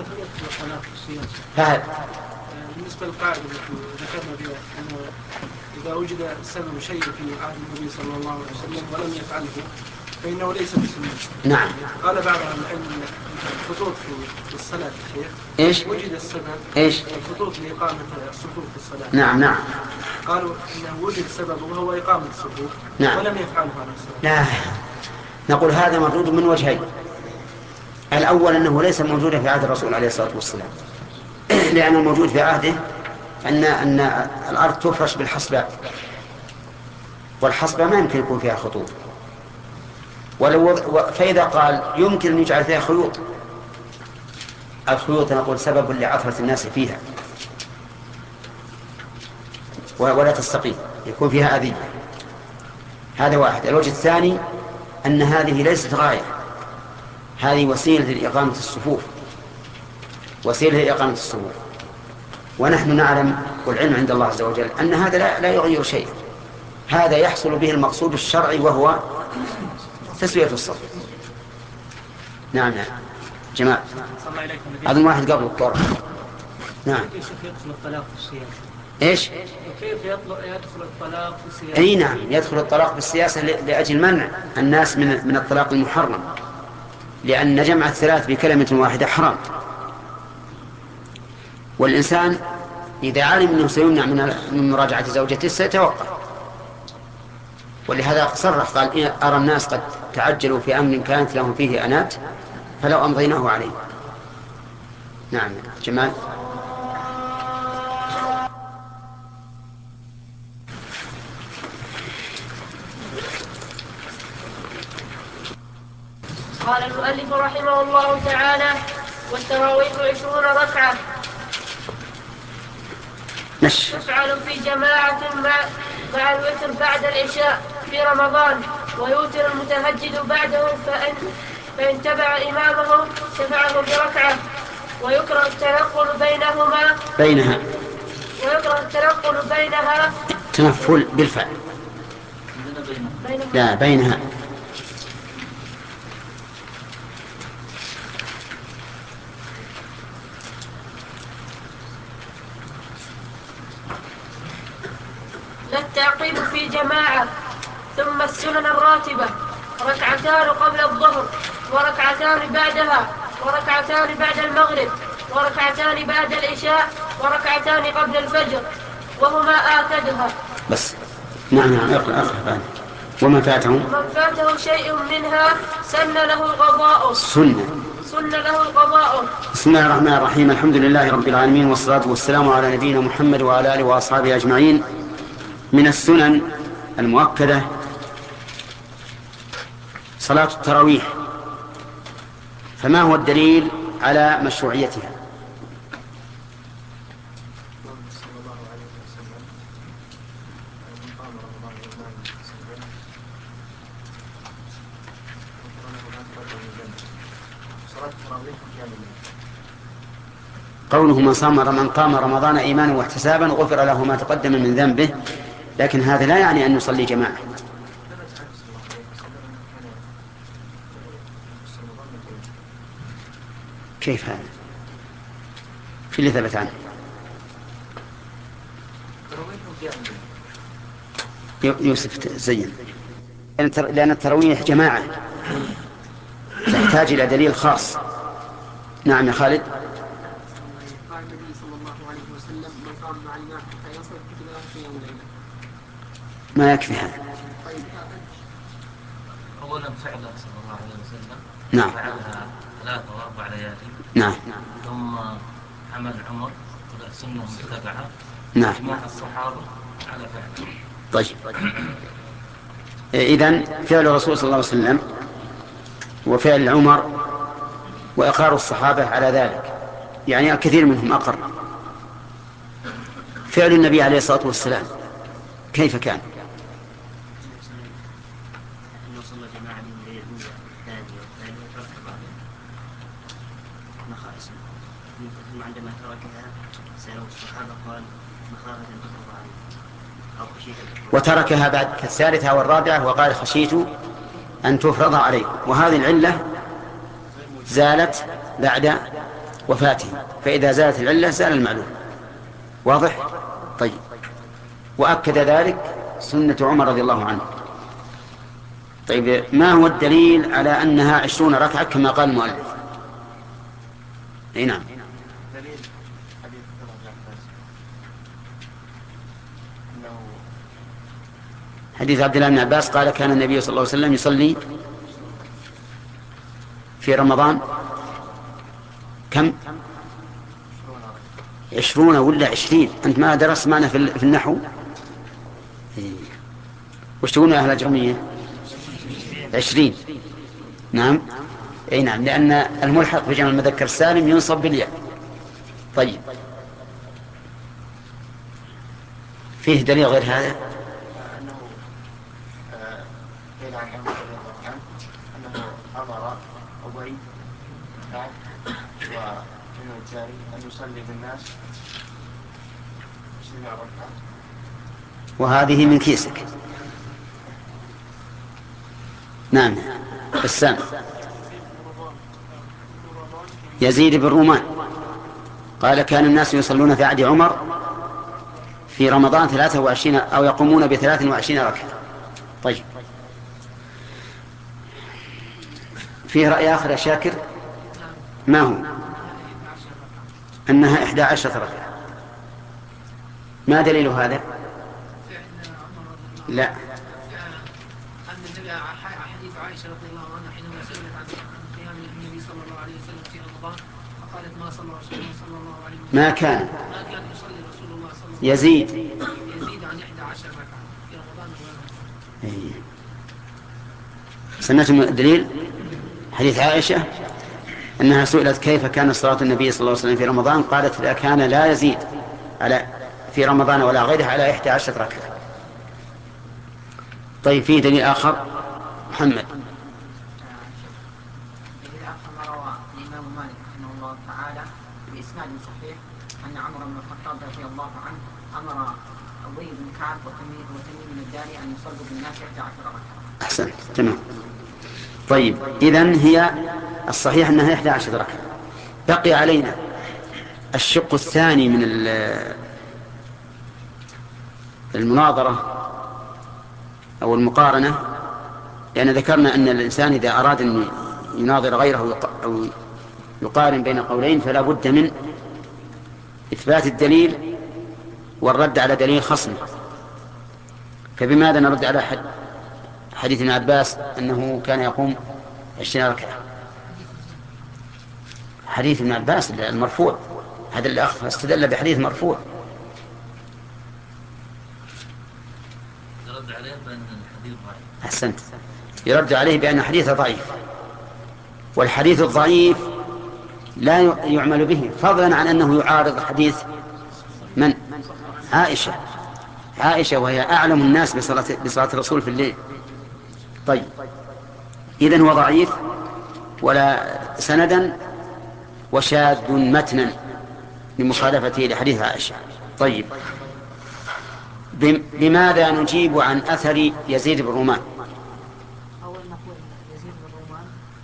فهد. بالنسبة للقاعدة التي ذكرنا بها أنه إذا وجد سبب شيء في عهد النبي صلى الله عليه وسلم ولم يفعله فإنه ليس بسنة. نعم. قال بعض أهل العلم الخطوط في الصلاة الشيخ إيش؟ وجد السبب. إيش؟ الخطوط لإقامة الصفوف في الصلاة. نعم نعم. قالوا إنه وجد سبب وهو إقامة الصفوف. نعم. ولم يفعله عليه الصلاة. لا، نقول هذا مردود من وجهين. الأول أنه ليس موجودا في عهد الرسول عليه الصلاة والسلام، لأن الموجود في عهده أن أن الأرض تفرش بالحصبة، والحصبة ما يمكن يكون فيها خطوط، ولو فإذا قال يمكن أن يجعل فيها خيوط، الخيوط نقول سبب لعثرة الناس فيها ولا تستقيم، يكون فيها أذية. هذا واحد. الوجه الثاني أن هذه ليست غاية، هذه وسيلة لإقامة الصفوف، وسيلة لإقامة الصفوف، ونحن نعلم والعلم عند الله عز وجل أن هذا لا, لا يغير شيء، هذا يحصل به المقصود الشرعي وهو تسوية الصف. نعم نعم. جماعة هذا واحد قبل الطرق. نعم. كيف يدخل الطلاق في السياسة؟ إيش؟ كيف يدخل الطلاق في السياسة؟ أي نعم، يدخل الطلاق في السياسة لأجل منع الناس من من الطلاق المحرم، لأن جمع الثلاث بكلمة واحدة حرام، والإنسان إذا علم أنه سيمنع من مراجعة زوجته سيتوقف. ولهذا صرح قال أرى الناس قد تعجلوا في أمر كانت لهم فيه أنات فلو أمضيناه عليه. نعم. جمال. قال المؤلف رحمه الله تعالى: والتراويح عشرون ركعة نش. تفعل في جماعة مع, مع الوتر بعد العشاء في رمضان، ويوتر المتهجد بعده فإن, فإن تبع إمامه شفعه بركعة. ويكره التنقل بينهما بينها ويكره التنقل بينها تنفل بالفعل. بينها. لا بينها. لا التعقيب في جماعة. ثم السنن الراتبة: ركعتان قبل الظهر، وركعتان بعدها، وركعتان بعد المغرب، وركعتان بعد العشاء، وركعتان قبل الفجر، وهما آكدها. بس. نعم نعم. اقرأ اقرأ. ومن فاته من فاته شيء منها سن له القضاء. سنة سن له القضاء. بسم الله الرحمن الرحيم. الحمد لله رب العالمين، والصلاة والسلام على نبينا محمد وعلى آله وأصحابه أجمعين. من السنن المؤكدة صلاة التراويح، فما هو الدليل على مشروعيتها؟ قوله من صام من قام رمضان إيمانا واحتسابا غفر له ما تقدم من ذنبه، لكن هذا لا يعني أن نصلي جماعة. كيف هذا؟ في اللي ثبت عنه يوسف زين، لأن التراويح جماعة تحتاج إلى دليل خاص. نعم يا خالد. قال النبي صلى الله عليه وسلم: من قام مع الإمام حتى يصل كتب له في يوم الليلة. ما يكفي هذا. أولا فعله صلى الله عليه وسلم نعم. فعلها ثلاث وأربع ليالي. نعم. ثم عمل عمر سنة متبعة. نعم. مع الصحابة على فعله. طيب. إذن فعل الرسول صلى الله عليه وسلم وفعل عمر وإقرار الصحابة على ذلك، يعني الكثير منهم أقر فعل النبي عليه الصلاة والسلام كيف كان؟ عندما تركها سألوا الصحابة قال مخافة أن تفرض عليه أو خشية وتركها بعد الثالثة والرابعة وقال خشيت أن تفرض عليه، وهذه العلة زالت بعد وفاته، فإذا زالت العلة زال المعلوم. واضح؟ طيب. وأكد ذلك سنة عمر رضي الله عنه. طيب، ما هو الدليل على أنها عشرون ركعة كما قال المؤلف؟ أي نعم. حديث عبد الله بن عباس قال كان النبي صلى الله عليه وسلم يصلي في رمضان كم؟ عشرون ولا عشرين؟ أنت ما درست معنا في النحو؟ وش تقولون يا أهل الجرمية؟ عشرين. نعم. أي نعم، لأن الملحق في جمع المذكر السالم ينصب بالياء. طيب، فيه دليل غير هذا؟ عن عمر رضي الله عنه أنه أمر أبي كعب وابن الجاري أن يصلي بالناس عشرين ركعة. وهذه من كيسك. نعم. بسام. يزيد بن رومان قال كان الناس يصلون في عهد عمر في رمضان ثلاثة وعشرين أو يقومون بثلاث وعشرين ركعة. طيب، فيه رأي آخر يا شاكر؟ ما هو؟ أنها إحدى عشرة ركعة. ما دليل هذا؟ لا. حديث عائشة رضي الله عنها حينما سئلت عن قيام النبي صلى الله عليه وسلم في رمضان فقالت ما صلى رسول الله صلى الله عليه وسلم ما كان ما كان يصلي رسول الله صلى الله عليه وسلم يزيد يزيد عن إحدى عشرة ركعة في رمضان وغيره. سمعتم الدليل؟ حديث عائشة أنها سئلت كيف كان صلاة النبي صلى الله عليه وسلم في رمضان، قالت لا كان لا يزيد على في رمضان ولا غيره على إحدى عشرة ركعة. طيب، فيه دليل آخر؟ محمد. دليل آخر ما روى الإمام مالك رحمه الله تعالى بإسناد صحيح أن عمر بن الخطاب رضي الله عنه أمر أبي بن كعب وتميم بن الداري أن يصلوا بالناس إحدى عشرة ركعة. أحسنت، تمام. طيب، إذن هي الصحيح أنها إحدى عشرة ركعة. بقي علينا الشق الثاني من المناظرة أو المقارنة، لأن ذكرنا أن الإنسان إذا أراد أن يناظر غيره أو يقارن بين قولين فلا بد من إثبات الدليل والرد على دليل خصمه. فبماذا نرد على حد حديث ابن عباس أنه كان يقوم عشرين ركعة؟ حديث ابن عباس المرفوع، هذا الأخ استدل بحديث مرفوع. يرد عليه بأن الحديث ضعيف. أحسنت، يرد عليه بأن حديثه ضعيف، والحديث الضعيف لا يعمل به، فضلا عن أنه يعارض حديث من؟ عائشة. عائشة وهي أعلم الناس بصلاة, بصلاة الرسول في الليل. طيب، إذن هو ضعيف ولا سندا وشاذ متنا لمخالفته لحديث عائشة. طيب، بماذا نجيب عن أثر يزيد بن رومان؟ أول نقول يزيد بن رومان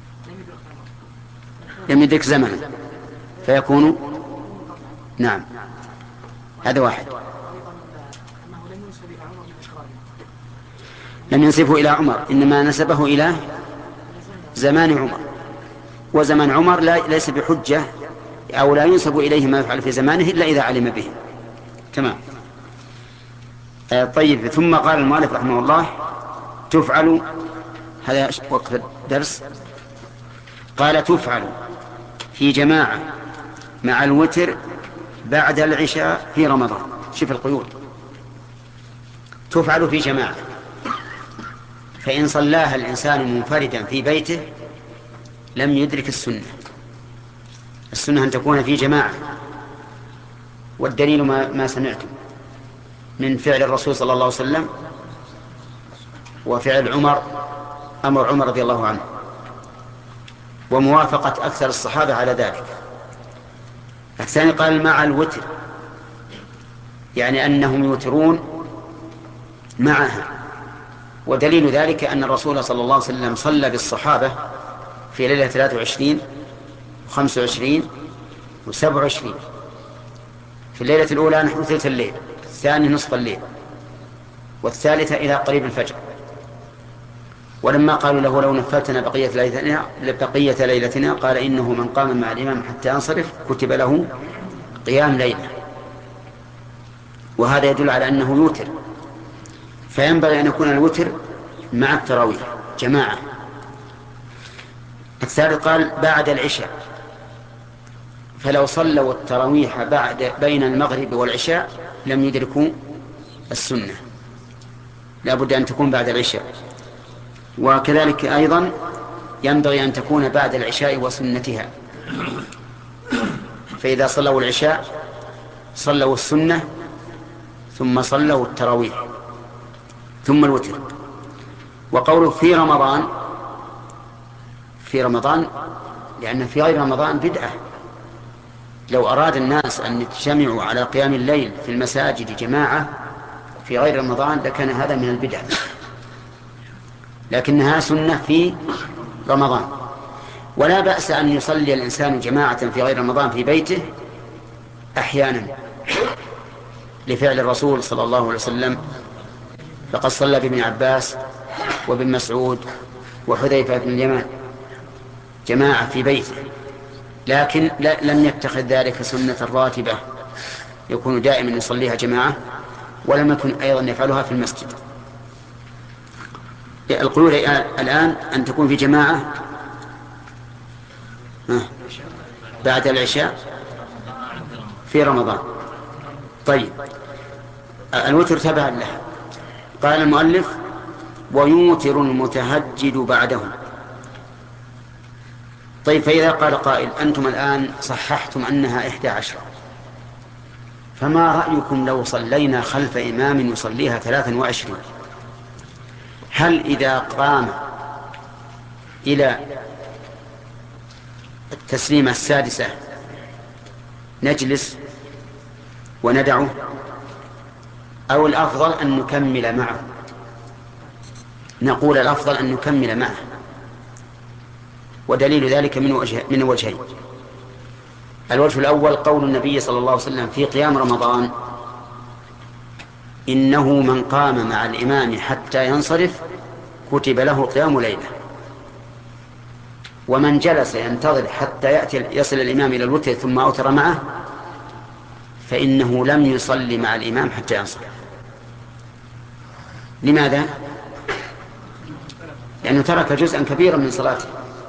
لم يدرك زمنا فيكون نعم، هذا واحد. لم ينسبه إلى عمر، إنما نسبه إلى زمان عمر، وزمان عمر لا ليس بحجة أو لا ينسب إليه ما يفعل في زمانه إلا إذا علم به. تمام. آه طيب، ثم قال المؤلف رحمه الله تفعل، هذا وقت الدرس، قال تفعل في جماعة مع الوتر بعد العشاء في رمضان. شوف القيود، تفعل في جماعة، فإن صلاها الإنسان منفردا في بيته لم يدرك السنة. السنة أن تكون في جماعة، والدليل ما, ما سمعتم من فعل الرسول صلى الله عليه وسلم وفعل عمر أمر عمر رضي الله عنه، وموافقة أكثر الصحابة على ذلك. الثاني قال مع الوتر، يعني أنهم يوترون معها، ودليل ذلك أن الرسول صلى الله عليه وسلم صلى بالصحابة في ليلة ثلاثة وعشرين وخمسة وعشرين وسبع وعشرين. في الليلة الأولى نحو ثلث الليل، الثاني نصف الليل، والثالثة إلى قريب الفجر. ولما قالوا له لو نفلتنا بقية ليلتنا, بقية ليلتنا قال إنه من قام مع الإمام حتى ينصرف كتب له قيام ليلة. وهذا يدل على أنه يوتر، فينبغي أن يكون الوتر مع التراويح جماعة. الثالث قال بعد العشاء، فلو صلوا التراويح بعد بين المغرب والعشاء لم يدركوا السنة، لا بد أن تكون بعد العشاء. وكذلك أيضا ينبغي أن تكون بعد العشاء وسنتها، فإذا صلوا العشاء صلوا السنة ثم صلوا التراويح ثم الوتر. وقوله في رمضان، في رمضان لأن في غير رمضان بدعة. لو أراد الناس أن يجتمعوا على قيام الليل في المساجد جماعة في غير رمضان لكان هذا من البدع، لكنها سنة في رمضان. ولا بأس أن يصلي الإنسان جماعة في غير رمضان في بيته أحيانا لفعل الرسول صلى الله عليه وسلم، فقد صلى بابن عباس وابن مسعود وحذيفة بن اليمان جماعة في بيته، لكن لم يتخذ ذلك سنة راتبة يكون دائما يصليها جماعة، ولم يكن أيضا يفعلها في المسجد. القيود الآن أن تكون في جماعة بعد العشاء في رمضان. طيب الوتر تبع له. قال المؤلف ويوتر المتهجد بعده. طيب فإذا قال قائل أنتم الآن صححتم أنها إحدى عشرة، فما رأيكم لو صلينا خلف إمام يصليها ثلاثا وعشرين؟ هل إذا قام إلى التسليمة السادسة نجلس وندعه، أو الأفضل أن نكمل معه؟ نقول الأفضل أن نكمل معه، ودليل ذلك من وجه من وجهين. الوجه الأول قول النبي صلى الله عليه وسلم في قيام رمضان إنه من قام مع الإمام حتى ينصرف كتب له قيام ليلة، ومن جلس ينتظر حتى يأتي يصل الإمام إلى الوتر ثم أوتر معه فإنه لم يصلي مع الإمام حتى ينصرف. لماذا؟ لأنه ترك جزءا كبيرا من صلاته،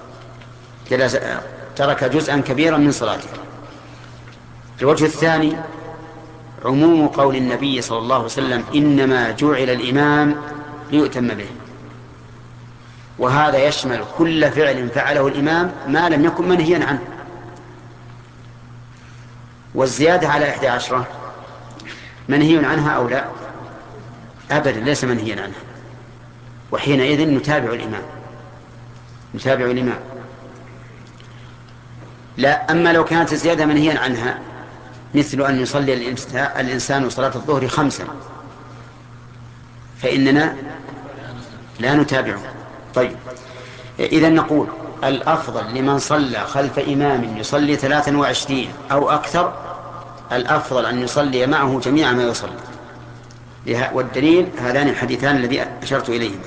ترك جزءا كبيرا من صلاته. الوجه الثاني عموم قول النبي صلى الله عليه وسلم إنما جعل الإمام ليؤتم به، وهذا يشمل كل فعل فعله الإمام ما لم يكن منهيا عنه. والزيادة على إحدى عشرة منهي عنها أو لا؟ أبدا ليس منهيا عنها، وحينئذ نتابع الإمام نتابع الإمام لا. أما لو كانت الزيادة منهيا عنها مثل أن يصلي الإنسان صلاة الظهر خمسا فإننا لا نتابعه. طيب إذن نقول الأفضل لمن صلى خلف إمام يصلي ثلاثا وعشرين أو أكثر الأفضل أن يصلي معه جميع ما يصلي، والدليل هذان الحديثان الذي أشرت إليهما.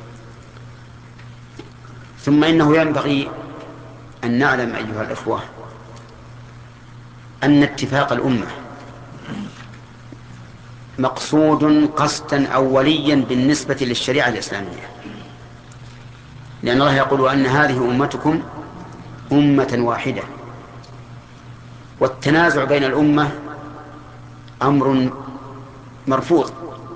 ثم إنه ينبغي أن نعلم أيها الإخوة أن اتفاق الأمة مقصود قصدا أوليا بالنسبة للشريعة الإسلامية، لأن الله يقول أن هذه أمتكم أمة واحدة، والتنازع بين الأمة أمر مرفوض.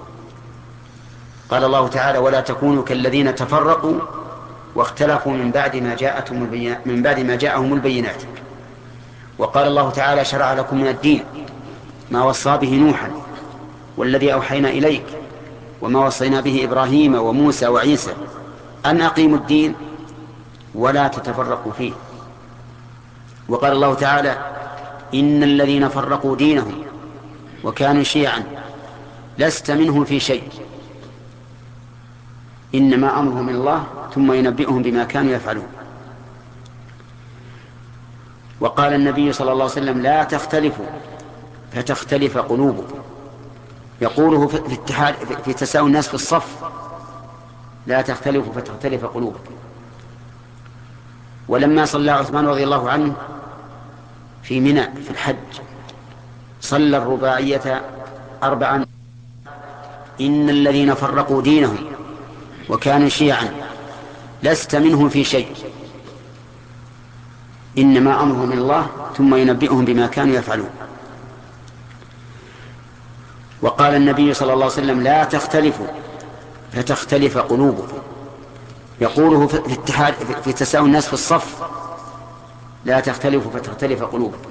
قال الله تعالى ولا تكونوا كالذين تفرقوا واختلفوا من بعد ما جاءتهم البينات من بعد ما جاءهم البينات. وقال الله تعالى شرع لكم من الدين ما وصى به نوحا والذي أوحينا إليك وما وصينا به إبراهيم وموسى وعيسى أن أقيموا الدين ولا تتفرقوا فيه. وقال الله تعالى إن الذين فرقوا دينهم وكانوا شيعا لست منهم في شيء إنما أمرهم من الله ثم ينبئهم بما كانوا يفعلون. وقال النبي صلى الله عليه وسلم لا تختلفوا فتختلف قلوبكم، يقوله في اتحاد في تساوي الناس في الصف، لا تختلفوا فتختلف قلوبكم. ولما صلى عثمان رضي الله عنه في منى في الحج صلى الرباعية أربعا إن الذين فرقوا دينهم وكانوا شيعا لست منهم في شيء إنما أمرهم من الله ثم ينبئهم بما كانوا يفعلون. وقال النبي صلى الله عليه وسلم لا تختلفوا فتختلف قلوبكم، يقوله في اتحاد في تساوي الناس في الصف، لا تختلفوا فتختلف قلوبكم.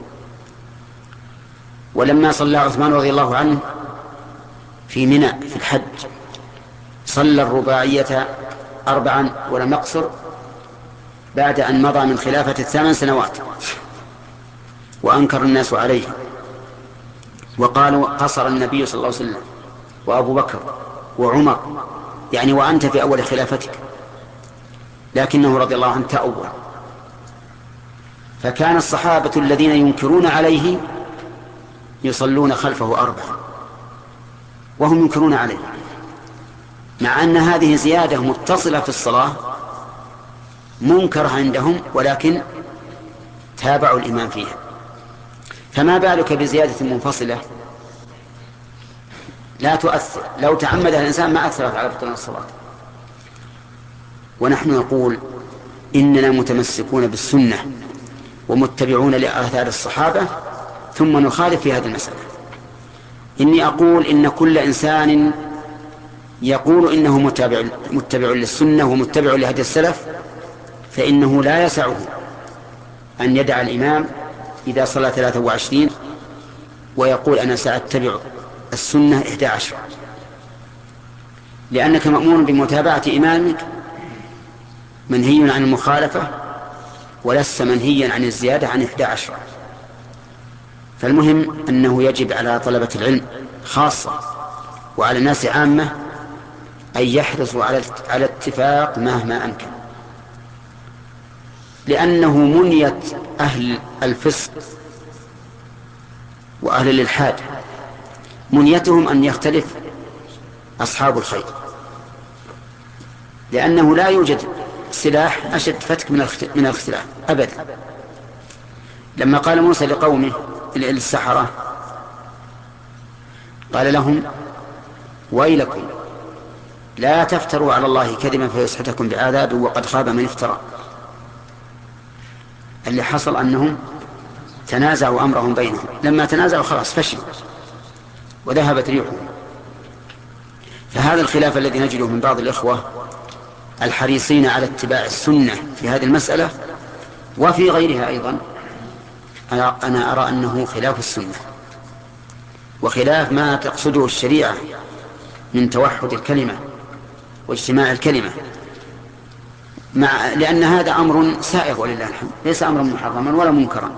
ولما صلى عثمان رضي الله عنه في منى في الحج صلى الرباعية أربعا ولم يقصر بعد أن مضى من خلافة الثمان سنوات وأنكر الناس عليه وقالوا قصر النبي صلى الله عليه وسلم وأبو بكر وعمر، يعني وأنت في أول خلافتك، لكنه رضي الله عنه تأول. فكان الصحابة الذين ينكرون عليه يصلون خلفه أربعة وهم ينكرون عليه، مع أن هذه زيادة متصلة في الصلاة منكر عندهم ولكن تابعوا الإمام فيها، فما بالك بزيادة منفصلة لا تؤثر، لو تعمدها الإنسان ما أثرت على بطلان الصلاة. ونحن نقول إننا متمسكون بالسنة ومتبعون لآثار الصحابة ثم نخالف في هذه المسألة. إني أقول إن كل إنسان يقول إنه متبع, متبع للسنة ومتبع لهدي السلف فإنه لا يسعه أن يدع الإمام إذا صلى ثلاثة وعشرين ويقول أنا سأتبع السنة إحدى عشر، لأنك مأمور بمتابعة إمامك منهي عن المخالفة ولست منهيا عن الزيادة عن إحدى عشر. فالمهم أنه يجب على طلبة العلم خاصة وعلى الناس عامة أن يحرصوا على الاتفاق مهما أمكن، لأنه منية أهل الفسق وأهل الإلحاد منيتهم أن يختلف أصحاب الخير، لأنه لا يوجد سلاح أشد فتك من الاختلاف أبدا. لما قال موسى لقومه السحرة قال لهم ويلكم لا تفتروا على الله كذبا فيسحتكم بعذاب وقد خاب من افترى. اللي حصل أنهم تنازعوا أمرهم بينهم، لما تنازعوا خلاص فشلوا وذهبت ريحهم. فهذا الخلاف الذي نجده من بعض الإخوة الحريصين على اتباع السنة في هذه المسألة وفي غيرها أيضا أنا أرى أنه خلاف السنة وخلاف ما تقصده الشريعة من توحد الكلمة واجتماع الكلمة، مع لأن هذا أمر سائغ ولله الحمد، ليس أمرا محرما ولا منكرا،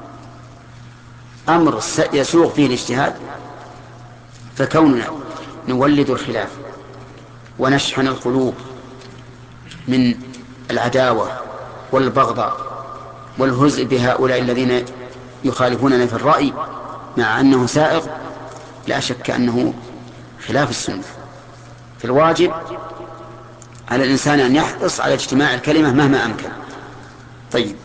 أمر يسوغ فيه الاجتهاد. فكوننا نولد الخلاف ونشحن القلوب من العداوة والبغضاء والهزء بهؤلاء الذين يخالفوننا في الرأي مع أنه سائغ، لا شك أنه خلاف السنة. في الواجب على الإنسان أن يحرص على اجتماع الكلمة مهما أمكن. طيب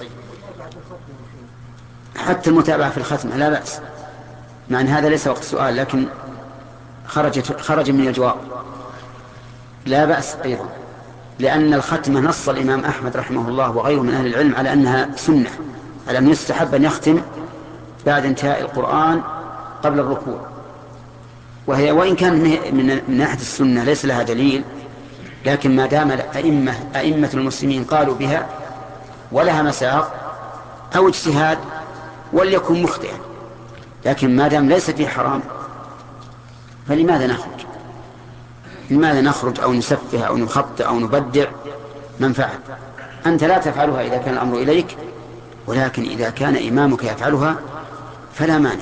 حتى المتابعة في الختمة لا بأس، مع أن هذا ليس وقت سؤال لكن خرجت خرج من الجواب، لا بأس أيضا، لأن الختمة نص الإمام أحمد رحمه الله وغيره من أهل العلم على أنها سنة، على أن يستحب أن يختم بعد انتهاء القرآن قبل الركوع، وهي وإن كان من ناحية السنة ليس لها دليل، لكن ما دام أئمة, أئمة المسلمين قالوا بها ولها مساق أو اجتهاد وليكن مخطئا، لكن ما دام ليس فيه حرام فلماذا نخرج؟ لماذا نخرج أو نسفه أو نخطئ أو نبدع من فعل؟ أنت لا تفعلها إذا كان الأمر إليك، ولكن إذا كان إمامك يفعلها فلا مانع.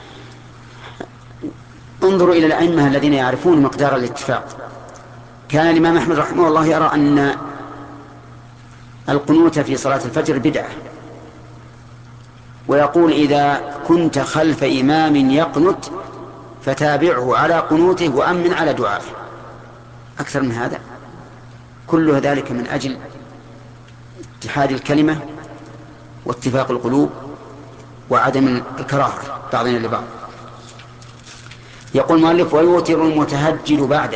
انظروا إلى الأئمة الذين يعرفون مقدار الاتفاق. كان الإمام أحمد رحمه الله يرى أن القنوت في صلاة الفجر بدعة، ويقول إذا كنت خلف إمام يقنت فتابعه على قنوته وأمن على دعائه. أكثر من هذا كله ذلك من أجل اتحاد الكلمة واتفاق القلوب وعدم الكراهة بعضنا لبعض. يقول المؤلف: ويوتر المتهجد بعده.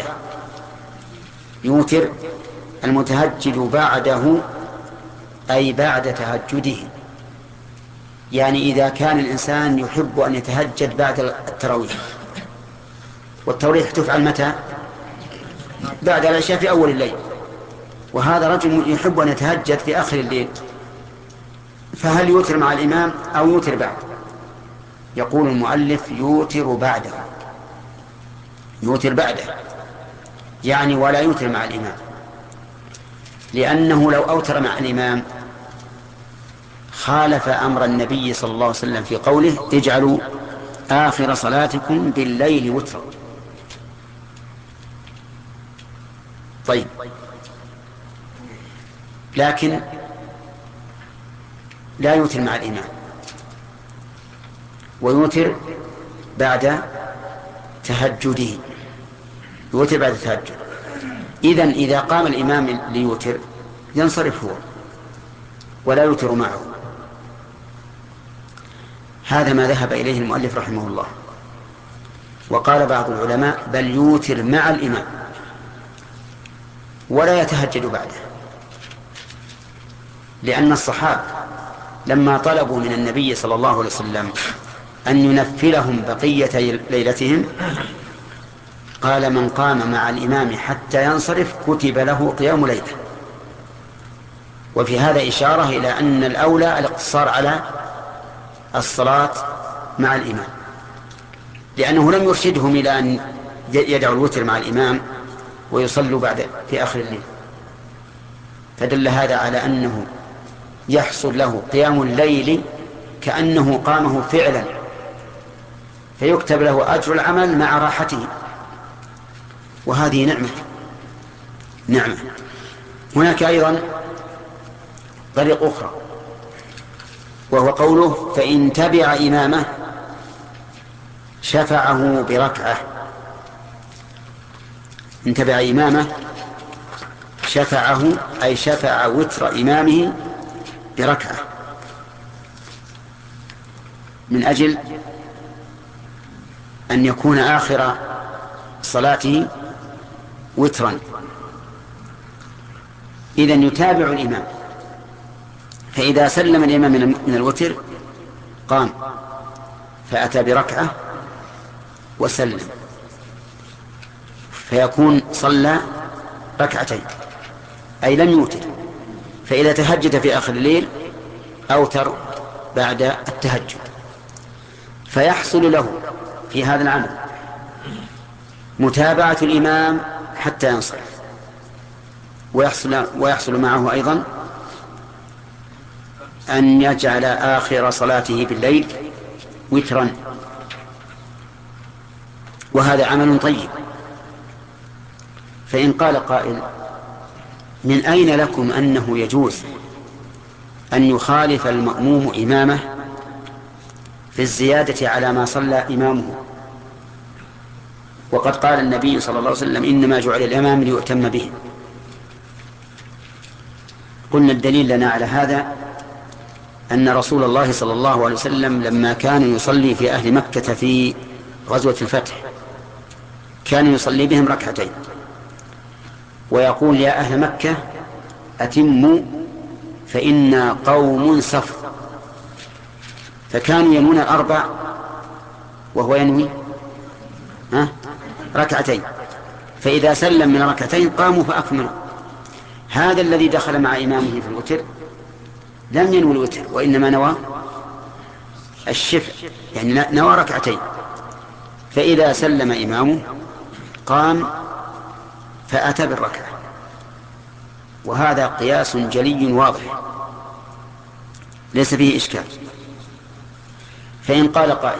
يوتر المتهجد بعده أي بعد تهجده، يعني إذا كان الإنسان يحب أن يتهجد بعد التراويح، والتراويح تفعل متى؟ بعد العشاء في أول الليل، وهذا رجل يحب أن يتهجد في آخر الليل، فهل يوتر مع الإمام أو يوتر بعد؟ يقول المؤلف: يوتر بعده، يوتر بعده يعني ولا يوتر مع الإمام، لأنه لو أوتر مع الإمام خالف أمر النبي صلى الله عليه وسلم في قوله: اجعلوا آخر صلاتكم بالليل وترا. طيب، لكن لا يوتر مع الإمام، ويوتر بعد تهجده، يوتر بعد التهجد. إذن إذا قام الإمام ليوتر ينصرف هو ولا يوتر معه. هذا ما ذهب إليه المؤلف رحمه الله. وقال بعض العلماء: بل يوتر مع الإمام ولا يتهجد بعده، لأن الصحابة لما طلبوا من النبي صلى الله عليه وسلم أن ينفلهم بقية ليلتهم قال: من قام مع الإمام حتى ينصرف كتب له قيام ليلة. وفي هذا إشارة إلى أن الأولى الاقتصار على الصلاة مع الإمام، لأنه لم يرشدهم إلى أن يدعوا الوتر مع الإمام ويصلوا بعد في آخر الليل. فدل هذا على أنه يحصل له قيام الليل كأنه قامه فعلا، فيكتب له أجر العمل مع راحته، وهذه نعمة نعمة. هناك أيضا طريق أخرى، وهو قوله: فإن تبع إمامه شفعه بركعة. إن تبع إمامه شفعه أي شفع وتر إمامه بركعة، من أجل أن يكون آخر صلاته وترا. إذن يتابع الإمام، فإذا سلم الإمام من الوتر قام فأتى بركعة وسلم، فيكون صلى ركعتين أي لم يوتر. فإذا تهجد في آخر الليل أوتر بعد التهجد، فيحصل له في هذا العمل متابعة الإمام حتى ينصرف، ويحصل, ويحصل معه أيضا أن يجعل آخر صلاته بالليل وترا، وهذا عمل طيب. فإن قال قائل: من أين لكم أنه يجوز أن يخالف المأموم إمامه في الزيادة على ما صلى إمامه، وقد قال النبي صلى الله عليه وسلم: إنما جعل الإمام ليؤتم به؟ قلنا الدليل لنا على هذا أن رسول الله صلى الله عليه وسلم لما كان يصلي في أهل مكة في غزوة الفتح كان يصلي بهم ركعتين، ويقول: يا أهل مكة أتموا فإنا قوم صف. فكانوا ينوون الأربع وهو ينوي ها ركعتين، فإذا سلم من ركعتين قاموا فأكملوا. هذا الذي دخل مع إمامه في الوتر لم ينوي الوتر، وإنما نوى الشفع، يعني نوى ركعتين. فإذا سلم إمامه قام فأتى بالركعة، وهذا قياس جلي واضح ليس فيه إشكال. فإن قال قائل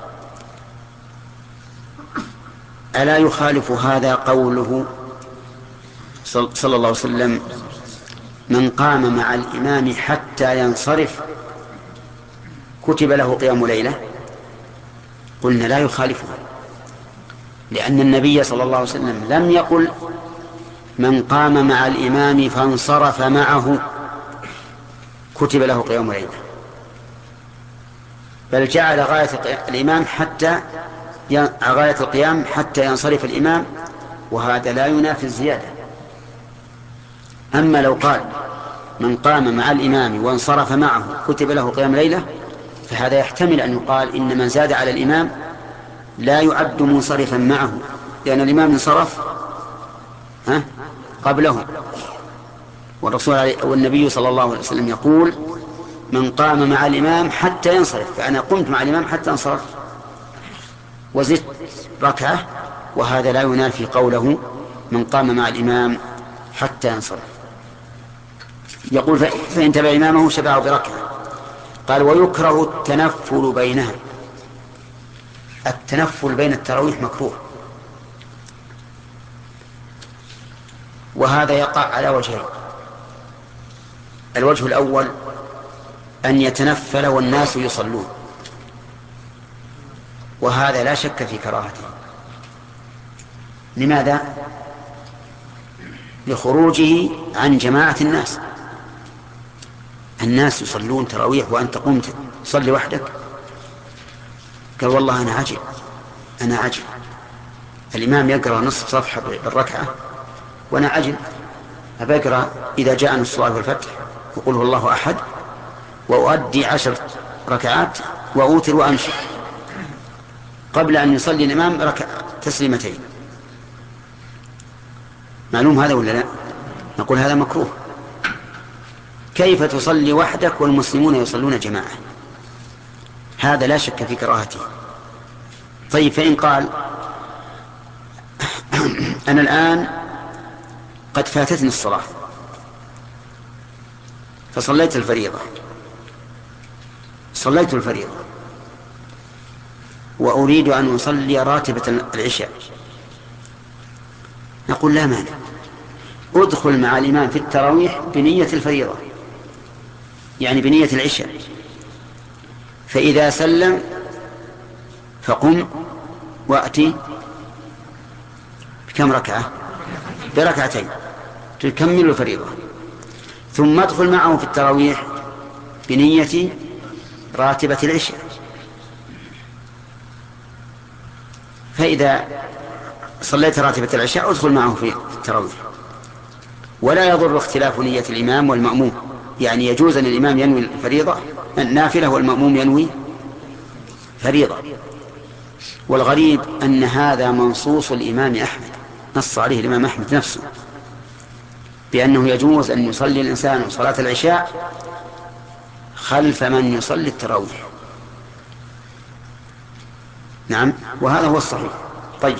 ألا يخالف هذا قوله صلى الله عليه وسلم من قام مع الإمام حتى ينصرف كتب له قيام ليلة؟ قلنا لا يخالفه، لأن النبي صلى الله عليه وسلم لم يقل من قام مع الإمام فانصرف معه كتب له قيام ليلة، بل جعل غاية الإمام حتى غاية القيام حتى ينصرف الإمام، وهذا لا ينافي الزيادة. أما لو قال من قام مع الإمام وانصرف معه كتب له قيام ليلة، فهذا يحتمل أن يقال إن من زاد على الإمام لا يعد منصرفا معه، لأن الإمام انصرف ها قبله، والرسول عليه والنبي صلى الله عليه وسلم يقول من قام مع الإمام حتى ينصرف، فأنا قمت مع الإمام حتى انصرف وزدت ركعة، وهذا لا ينافي قوله من قام مع الإمام حتى ينصرف. يقول فإن تبع إمامه شبعه بركعة. قال ويكره التنفل بينها. التنفل بين التراويح مكروه، وهذا يقع على وجهين. الوجه الأول أن يتنفل والناس يصلون، وهذا لا شك في كراهته. لماذا؟ لخروجه عن جماعة الناس. الناس يصلون تراويح وأنت قمت تصلي وحدك. قال والله أنا عجب أنا عجب الإمام يقرأ نصف صفحة بالركعة وأنا عجب أبقرأ إذا جاء نصف الله والفتح وقل هو الله أحد وأؤدي عشر ركعات وأوتر وأمشي قبل أن يصلي الإمام ركع تسليمتين. معلوم هذا ولا لا؟ نقول هذا مكروه. كيف تصلي وحدك والمسلمون يصلون جماعة؟ هذا لا شك في كراهته. طيب فإن قال أنا الآن قد فاتتني الصلاة فصليت الفريضة صليت الفريضة وأريد أن أصلي راتبة العشاء، نقول لا مانع، ادخل مع الإمام في التراويح بنية الفريضة، يعني بنية العشاء، فإذا سلم فقم وأتي بكم ركعة؟ بركعتين تكمل الفريضة، ثم ادخل معه في التراويح بنية راتبة العشاء. فإذا صليت راتبة العشاء ادخل معه في التراويح، ولا يضر اختلاف نية الإمام والمأموم، يعني يجوز أن الإمام ينوي الفريضة النافلة والمأموم ينوي فريضة. والغريب أن هذا منصوص الإمام أحمد، نص عليه الإمام أحمد نفسه بأنه يجوز أن يصلي الإنسان صلاة العشاء خلف من يصلي التراويح. نعم، وهذا هو الصحيح. طيب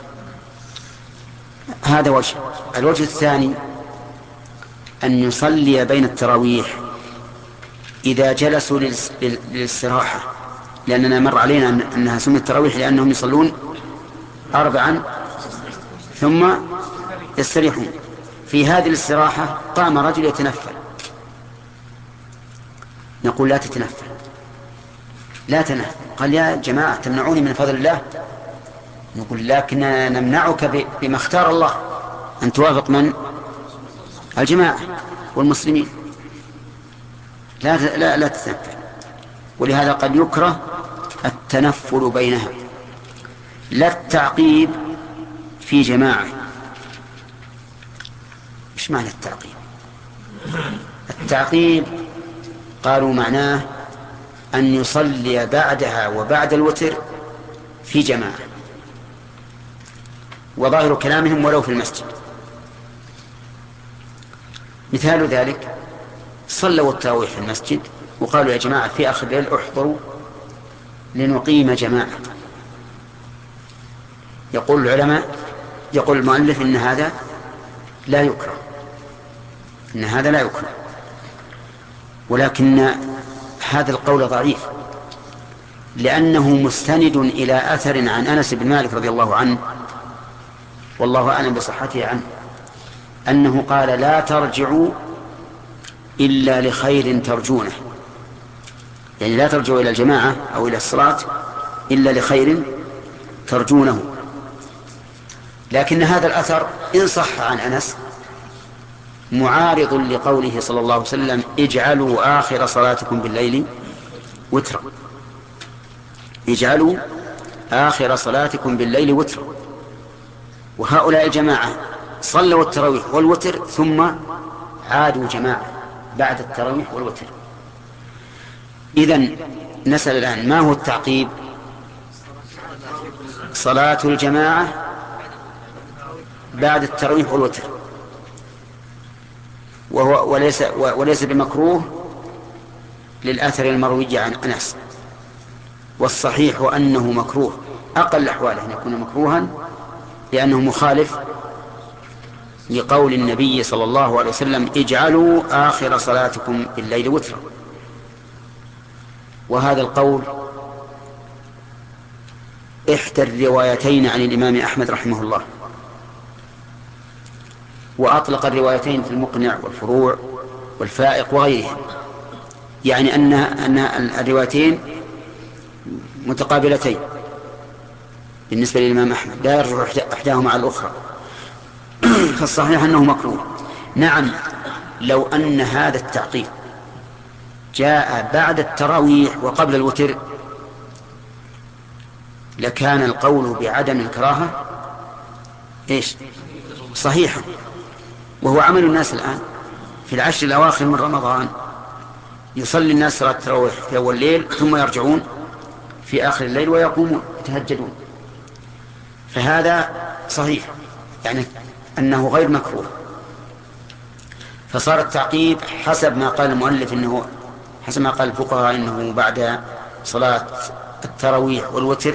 هذا وجه. الوجه الثاني أن يصلي بين التراويح إذا جلسوا للاستراحة، لأننا مر علينا أنها سميت التراويح لأنهم يصلون أربعا ثم يستريحون. في هذه الاستراحة قام رجل يتنفل، نقول لا تتنفل لا تنفل. قال يا جماعة تمنعوني من فضل الله، نقول لكننا نمنعك بما اختار الله أن توافق من؟ الجماعة والمسلمين، لا لا لا تتنفل. ولهذا قد يكره التنفل بينها، لا التعقيب في جماعة. إيش معنى التعقيب؟ التعقيب قالوا معناه أن يصلي بعدها وبعد الوتر في جماعة، وظاهر كلامهم ولو في المسجد. مثال ذلك صلوا التراويح في المسجد وقالوا يا جماعة في آخر الليل احضروا لنقيم جماعة، يقول العلماء يقول المؤلف إن هذا لا يكره، إن هذا لا يكره، ولكن هذا القول ضعيف، لأنه مستند إلى أثر عن أنس بن مالك رضي الله عنه، والله أعلم بصحته عنه، أنه قال: لا ترجعوا إلا لخير ترجونه، يعني لا ترجعوا إلى الجماعة أو إلى الصلاة إلا لخير ترجونه. لكن هذا الأثر إن صح عن أنس معارض لقوله صلى الله عليه وسلم: اجعلوا آخر صلاتكم بالليل وترا، اجعلوا آخر صلاتكم بالليل وترا. وهؤلاء الجماعة صلوا التراويح والوتر ثم عادوا جماعة بعد التراويح والوتر. إذن نسأل الآن: ما هو التعقيب؟ صلاة الجماعة بعد التراويح والوتر، وهو وليس وليس بمكروه للأثر المروي عن أنس، والصحيح أنه مكروه، أقل أحواله أن يكون مكروها، لأنه مخالف لقول النبي صلى الله عليه وسلم: اجعلوا آخر صلاتكم بالليل وترا. وهذا القول إحدى الروايتين عن الإمام أحمد رحمه الله، وأطلق الروايتين في المقنع والفروع والفائق وغيرها، يعني أن أن الروايتين متقابلتين بالنسبة للإمام أحمد، لا يرجح إحداهما على الأخرى. فالصحيح أنه مكروه. نعم، لو أن هذا التعقيب جاء بعد التراويح وقبل الوتر لكان القول بعدم الكراهة إيش؟ صحيحا، وهو عمل الناس الآن في العشر الأواخر من رمضان، يصلي الناس صلاة التراويح في أول الليل ثم يرجعون في آخر الليل ويقومون يتهجدون، فهذا صحيح، يعني أنه غير مكروه. فصار التعقيب حسب ما قال المؤلف إنه حسب ما قال الفقهاء إنه بعد صلاة التراويح والوتر،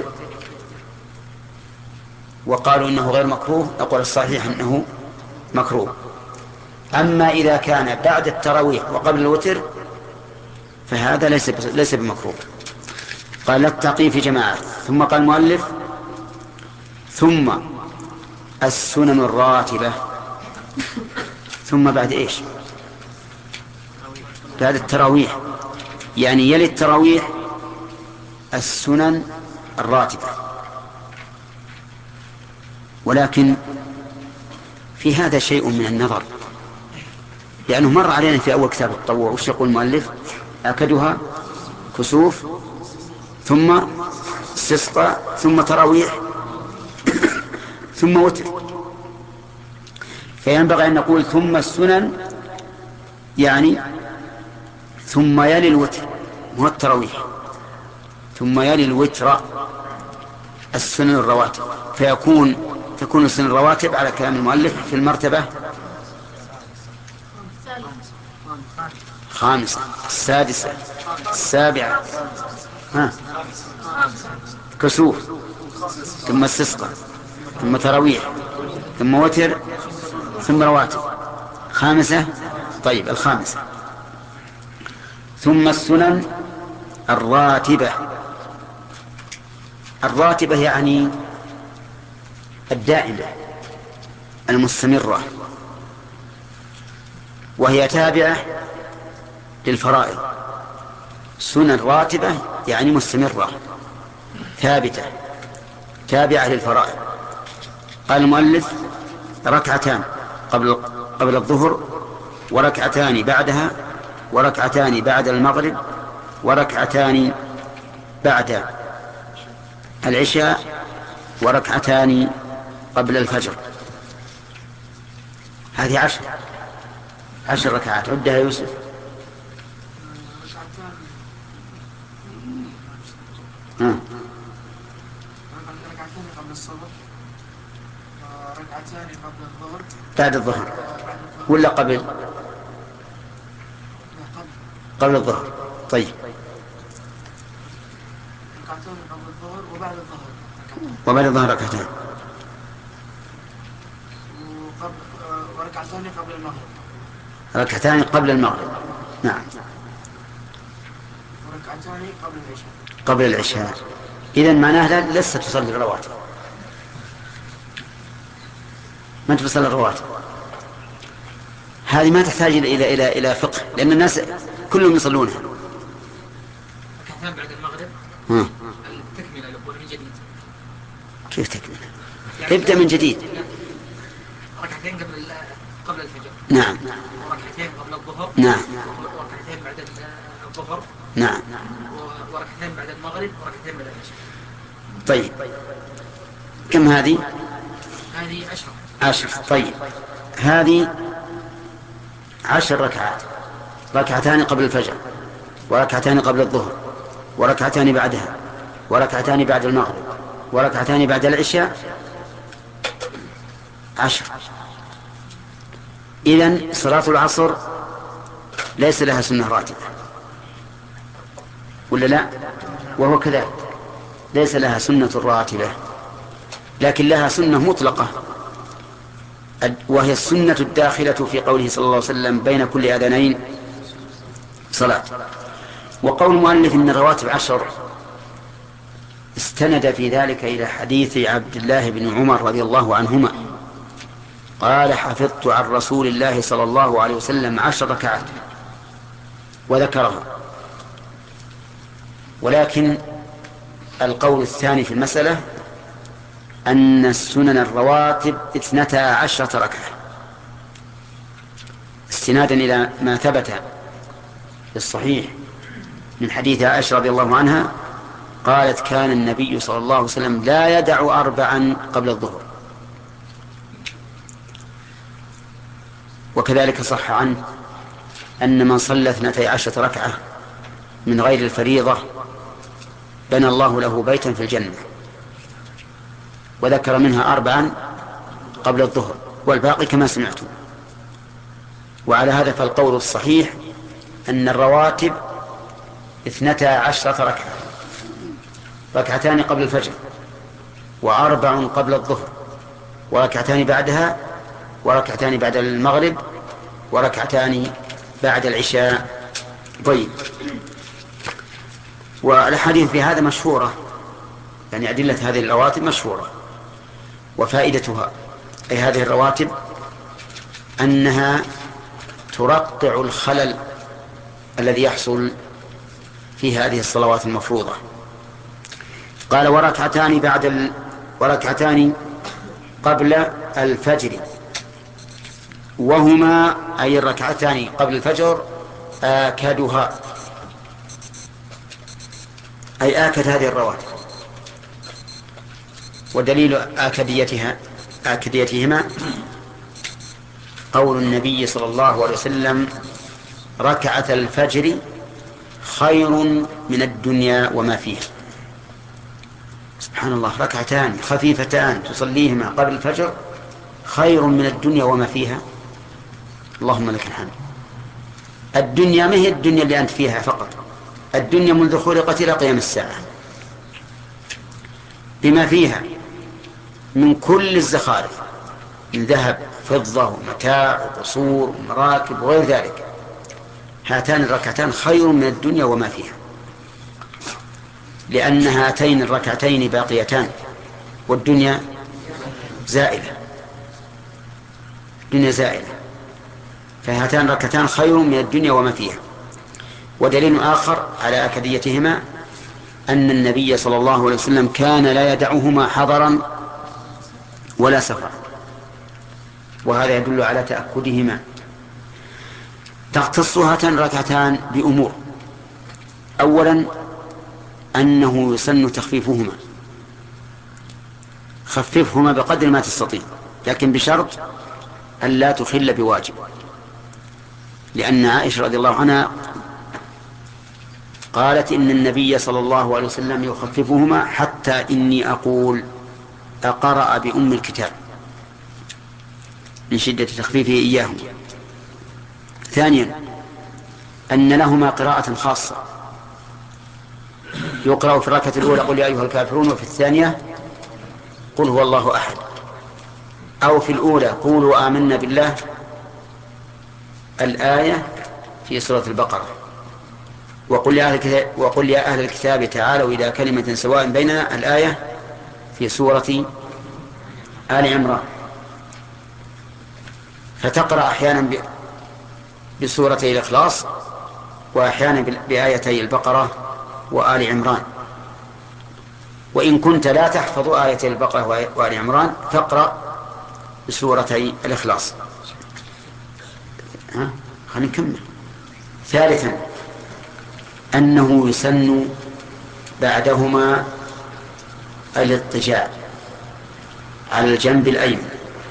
وقالوا إنه غير مكروه، أقول الصحيح أنه مكروه. أما إذا كان بعد التراويح وقبل الوتر فهذا ليس ليس بمكروه. قال: التعقيب في جماعة. ثم قال المؤلف: ثم السنن الراتبة. ثم بعد إيش؟ بعد التراويح، يعني يلي التراويح السنن الراتبة. ولكن في هذا شيء من النظر، لأنه مر علينا في أول كتاب التطوع وش يقول المؤلف؟ أكدها كسوف ثم استسقاء ثم تراويح ثم وتر. فينبغي أن نقول ثم السنن، يعني ثم يلي الوتر، مو التراويح، ثم يلي الوتر السنن الرواتب، فيكون تكون السنن الرواتب على كلام المؤلف في المرتبة خامسة، السادسة، السابعة، ها كسوف ثم استسقاء ثم تراويح ثم وتر ثم رواتب، خامسة. طيب الخامسة ثم السنن الراتبة. الراتبة يعني الدائمة المستمرة، وهي تابعة للفرائض. سنن راتبة يعني مستمرة ثابتة تابعة للفرائض. قال المؤلف: ركعتان قبل قبل الظهر، وركعتان بعدها، وركعتان بعد المغرب، وركعتان بعد العشاء، وركعتان قبل الفجر. هذه عشر عشر ركعات. عدها يوسف. ها. ركعتان قبل الصبح، وركعتان قبل الظهر، بعد الظهر ولا قبل؟ قبل الظهر. طيب. ركعتان قبل الظهر وبعد الظهر وبعد الظهر ركعتان. ركعتان قبل المغرب. ركعتان قبل المغرب، نعم. وركعتان قبل العشاء. قبل العشاء. إذن معناها لسه تصلي الرواتب، ما أنت تصلي الرواتب. هذه ما تحتاج إلى إلى إلى فقه، لأن الناس كلهم يصلونها. ركعتان بعد المغرب. ها. التكملة يقول من جديد. كيف تكمل؟ ابدأ من جديد. ركعتين قبل قبل الفجر. نعم. وركعتين قبل الظهر. نعم. وركعتين بعد الظهر. نعم. وركعتين بعد المغرب وركعتين بعد العشاء. طيب، كم هذه؟ هذه عشرة. عشر. طيب، هذه عشر ركعات، ركعتان قبل الفجر، وركعتان قبل الظهر، وركعتان بعدها، وركعتان بعد المغرب، وركعتان بعد العشاء، عشر. إذن صلاة العصر ليس لها سنة راتبة، ولا لا؟ وهو كذلك، ليس لها سنة راتبة، لكن لها سنة مطلقة، وهي السنة الداخلة في قوله صلى الله عليه وسلم بين كل أذانين صلاة. وقول المؤلف إن الرواتب عشر استند في ذلك إلى حديث عبد الله بن عمر رضي الله عنهما قال: حفظت عن رسول الله صلى الله عليه وسلم عشر ركعات، وذكرها. ولكن القول الثاني في المسألة أن السنن الرواتب اثنتا عشرة ركعة، استنادا إلى ما ثبت في الصحيح من حديث عائشة رضي الله عنها قالت: كان النبي صلى الله عليه وسلم لا يدع أربعا قبل الظهر. وكذلك صح عنه أن من صلى اثنتي عشرة ركعة من غير الفريضة بنى الله له بيتا في الجنة، وذكر منها أربعا قبل الظهر والباقي كما سمعتم. وعلى هذا فالقول الصحيح أن الرواتب اثنتا عشرة ركعة، ركعتان قبل الفجر، وأربع قبل الظهر، وركعتان بعدها، وركعتان بعد المغرب، وركعتان بعد العشاء. طيب، والحديث في هذا مشهورة، يعني أدلة هذه الرواتب مشهورة. وفائدتها أي هذه الرواتب أنها ترقع الخلل الذي يحصل في هذه الصلوات المفروضة. قال: وركعتان بعد ال... وركعتان قبل الفجر، وهما أي الركعتان قبل الفجر آكدها، أي آكد هذه الرواتب. ودليل آكديتها آكديتهما قول النبي صلى الله عليه وسلم: ركعة الفجر خير من الدنيا وما فيها. سبحان الله، ركعتان خفيفتان تصليهما قبل الفجر خير من الدنيا وما فيها. اللهم لك الحمد. الدنيا ما هي الدنيا اللي أنت فيها فقط، الدنيا منذ خلقت إلى قيام الساعة بما فيها من كل الزخارف، من ذهب فضة ومتاع وقصور ومراكب وغير ذلك. هاتان الركعتان خير من الدنيا وما فيها، لأن هاتين الركعتين باقيتان والدنيا زائلة، الدنيا زائلة، فهاتان الركعتان خير من الدنيا وما فيها. ودليل آخر على أكديتهما أن النبي صلى الله عليه وسلم كان لا يدعهما حضرا ولا سفرا، وهذا يدل على تأكدهما. تختص هاتان الركعتان بأمور: أولا أنه يسن تخفيفهما، خففهما بقدر ما تستطيع، لكن بشرط أن لا تخل بواجب، لأن عائشة رضي الله عنها قالت: إن النبي صلى الله عليه وسلم يخففهما حتى إني أقول أقرأ بأم الكتاب من شدة تخفيفه إياهم. ثانيا أن لهما قراءة خاصة، يقرأ في الركعة الأولى قل يا أيها الكافرون، وفي الثانية قل هو الله أحد، أو في الأولى قولوا آمنا بالله الآية في سورة البقرة. وقل يا أهل الكتاب, وقل يا أهل الكتاب تعالوا إلى كلمة سواء بيننا، الآية في سورة آل عمران. فتقرأ أحيانا بسورتي الإخلاص وأحيانا بآيتي البقرة وآل عمران. وإن كنت لا تحفظ آيتي البقرة وآل عمران فاقرأ بسورتي الإخلاص. ها خلينا نكمل. ثالثا أنه يسن بعدهما الاضطجاع على الجنب الأيمن،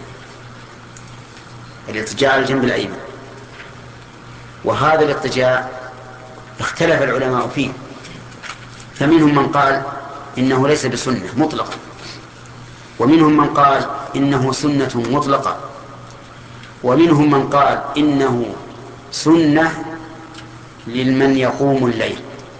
الاضطجاع على الجنب الأيمن. وهذا الاضطجاع اختلف العلماء فيه، فمنهم من قال إنه ليس بسنة مطلقا، ومنهم من قال إنه سنة مطلقة، ومنهم من قال إنه سنة لمن يقوم الليل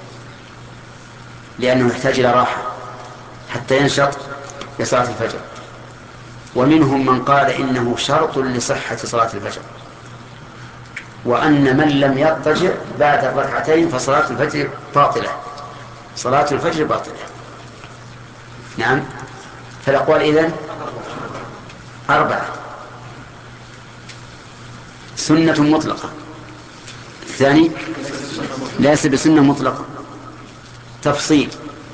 لأنه يحتاج إلى راحة حتى ينشط لصلاة الفجر، ومنهم من قال إنه شرط لصحة صلاة الفجر، وأن من لم يضطجع بعد الركعتين فصلاة الفجر باطلة، صلاة الفجر باطلة. نعم. فالأقوال إذن أربعة: سنة مطلقة، الثاني ليس بسنة مطلقة، تفصيل،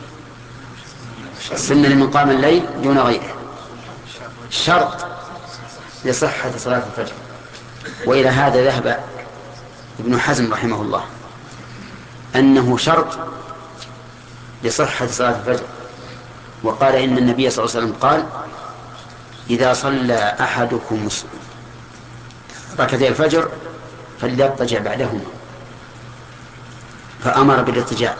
السنة لمن قام الليل دون غيره، شرط لصحة صلاة الفجر. وإلى هذا ذهب ابن حزم رحمه الله أنه شرط لصحة صلاة الفجر، وقال إن النبي صلى الله عليه وسلم قال: إذا صلى أحدكم ركعتي الفجر فليضطجع بعدهما، فأمر بالاضطجاع.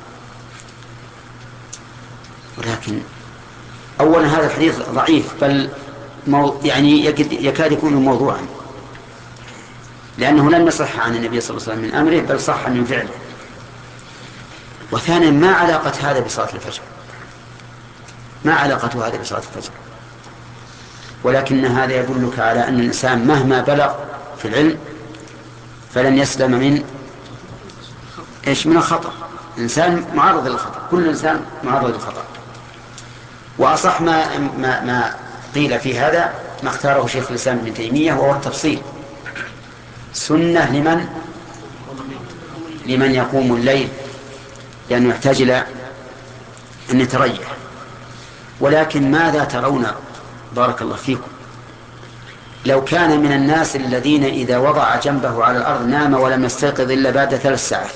ولكن أولا هذا الحديث ضعيف، بل مو يعني يكاد يكون موضوعا، لأنه لم يصح عن النبي صلى الله عليه وسلم من أمره، بل صح من فعله. وثانيا ما علاقة هذا بصلاة الفجر؟ ما علاقة هذا بصلاة الفجر؟ ولكن هذا يدلك على أن الإنسان مهما بلغ في العلم فلن يسلم من إيش؟ من الخطأ. الإنسان معرض للخطأ، كل إنسان معرض للخطأ. وأصح ما, ما, ما قيل في هذا ما اختاره شيخ الإسلام ابن تيمية، وهو التفصيل: سنة لمن لمن يقوم الليل لأنه يحتاج إلى أن يتريح. ولكن ماذا ترون بارك الله فيكم لو كان من الناس الذين إذا وضع جنبه على الأرض نام ولم يستيقظ إلا بعد ثلاث ساعات؟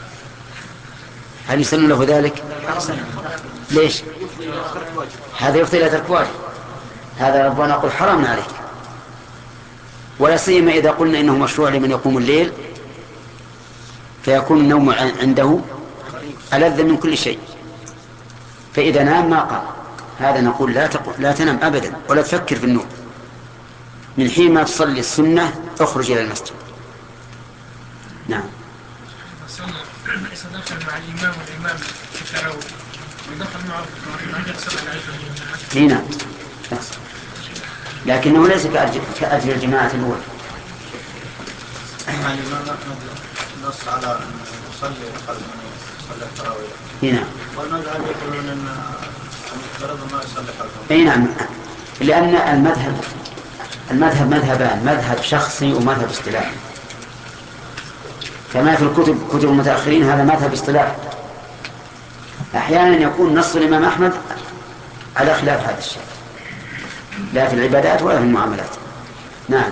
هل يسن له ذلك؟ ليش؟ هذا يفضي إلى ترك واجب، هذا ربنا نقول حرام عليك. ولا سيما إذا قلنا إنه مشروع لمن يقوم الليل، فيكون النوم عنده ألذ من كل شيء، فإذا نام ما قام. هذا نقول لا, تقول لا تنام أبدا ولا تفكر في النوم، من حين ما تصلي السنة اخرج إلى المسجد. نعم. إذا دخل مع الإمام والإمام في التراويح ودخل معه ما يحصل على أجر؟ نعم، لكنه ليس كأجر الجماعة الأولى. يعني ما نص على يصلي قبل أن يصلي التراويح. نعم. والمذهب يقولون أن المفترض ما يصلي خلفه. أي نعم، لأن المذهب المذهب مذهبان: مذهب شخصي ومذهب اصطلاحي. كما في الكتب كتب المتأخرين هذا مذهب اصطلاحي. أحيانا يكون نص الإمام أحمد على خلاف هذا الشيء، لا في العبادات ولا في المعاملات. نعم.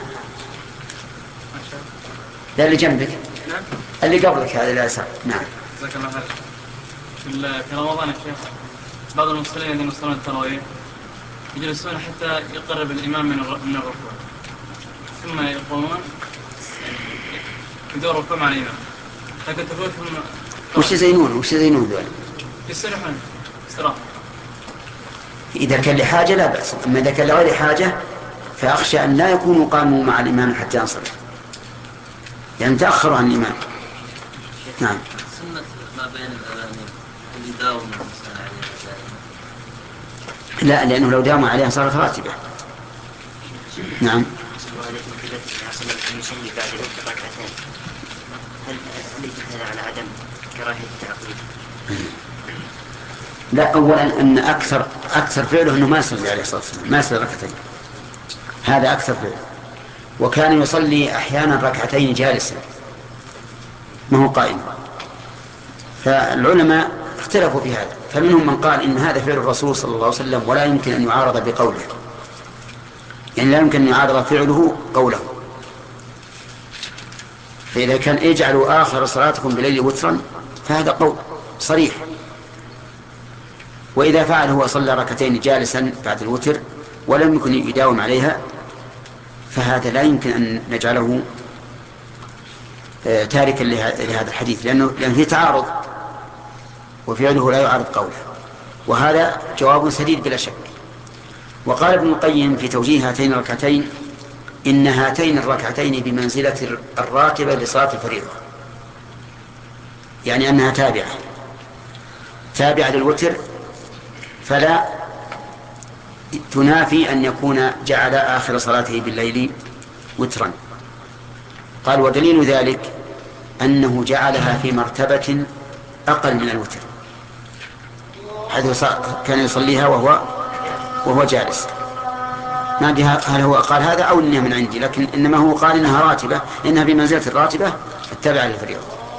ده اللي جنبك، اللي قبلك هذا لا يسار. نعم. جزاك الله خير. في رمضان يا شيخ بعض المصلين الذين يصلون التراويح يجلسون حتى يقرب الإمام من من الركوع، ثم يقومون يدور الركوع مع الإمام. لكن تقول وش يزينون وش يزينون ذول؟ يستريحون استراحة. إذا كان لحاجة لا بأس، أما إذا كان لغير حاجة فأخشى أن لا يكونوا قاموا مع الإمام حتى ينصرف، يعني تأخروا عن الإمام. نعم. سنة ما بين الأذان اللي داوم الإنسان عليها. لا، لأنه لو دام عليها صارت راتبة. نعم. التي ثبت أن صلى أن يصلي بعد الوتر ركعتين، هل هل هذا على عدم كراهية التعقيد؟ لا، أولا أن أكثر أكثر فعله أنه ما يصلي عليه الصلاة والسلام، ما يصلي ركعتين، هذا أكثر فعله. وكان يصلي أحيانا ركعتين جالسا ما هو قائم. فالعلماء اختلفوا في هذا، فمنهم من قال إن هذا فعل الرسول صلى الله عليه وسلم ولا يمكن أن يعارض بقوله، يعني لا يمكن أن يعارض فعله قوله. فإذا كان اجعلوا آخر صلاتكم بليل وترا فهذا قول صريح. وإذا فعل هو صلى ركعتين جالسا بعد الوتر ولم يكن يداوم عليها فهذا لا يمكن أن نجعله تاركا لهذا الحديث، لأنه لأن فيه تعارض وفعله لا يعارض قوله، وهذا جواب سديد بلا شك. وقال ابن القيم في توجيه هاتين الركعتين إن هاتين الركعتين بمنزلة الراتبة لصلاة الفريضة، يعني أنها تابعة تابعة للوتر، فلا تنافي أن يكون جعل آخر صلاته بالليل وترا. قال ودليل ذلك أنه جعلها في مرتبة أقل من الوتر، حيث كان يصليها وهو وهو جالس. ما أدري هل هو قال هذا أو إنها من عندي، لكن إنما هو قال إنها راتبة، إنها بمنزلة الراتبة التابعة للفريضة.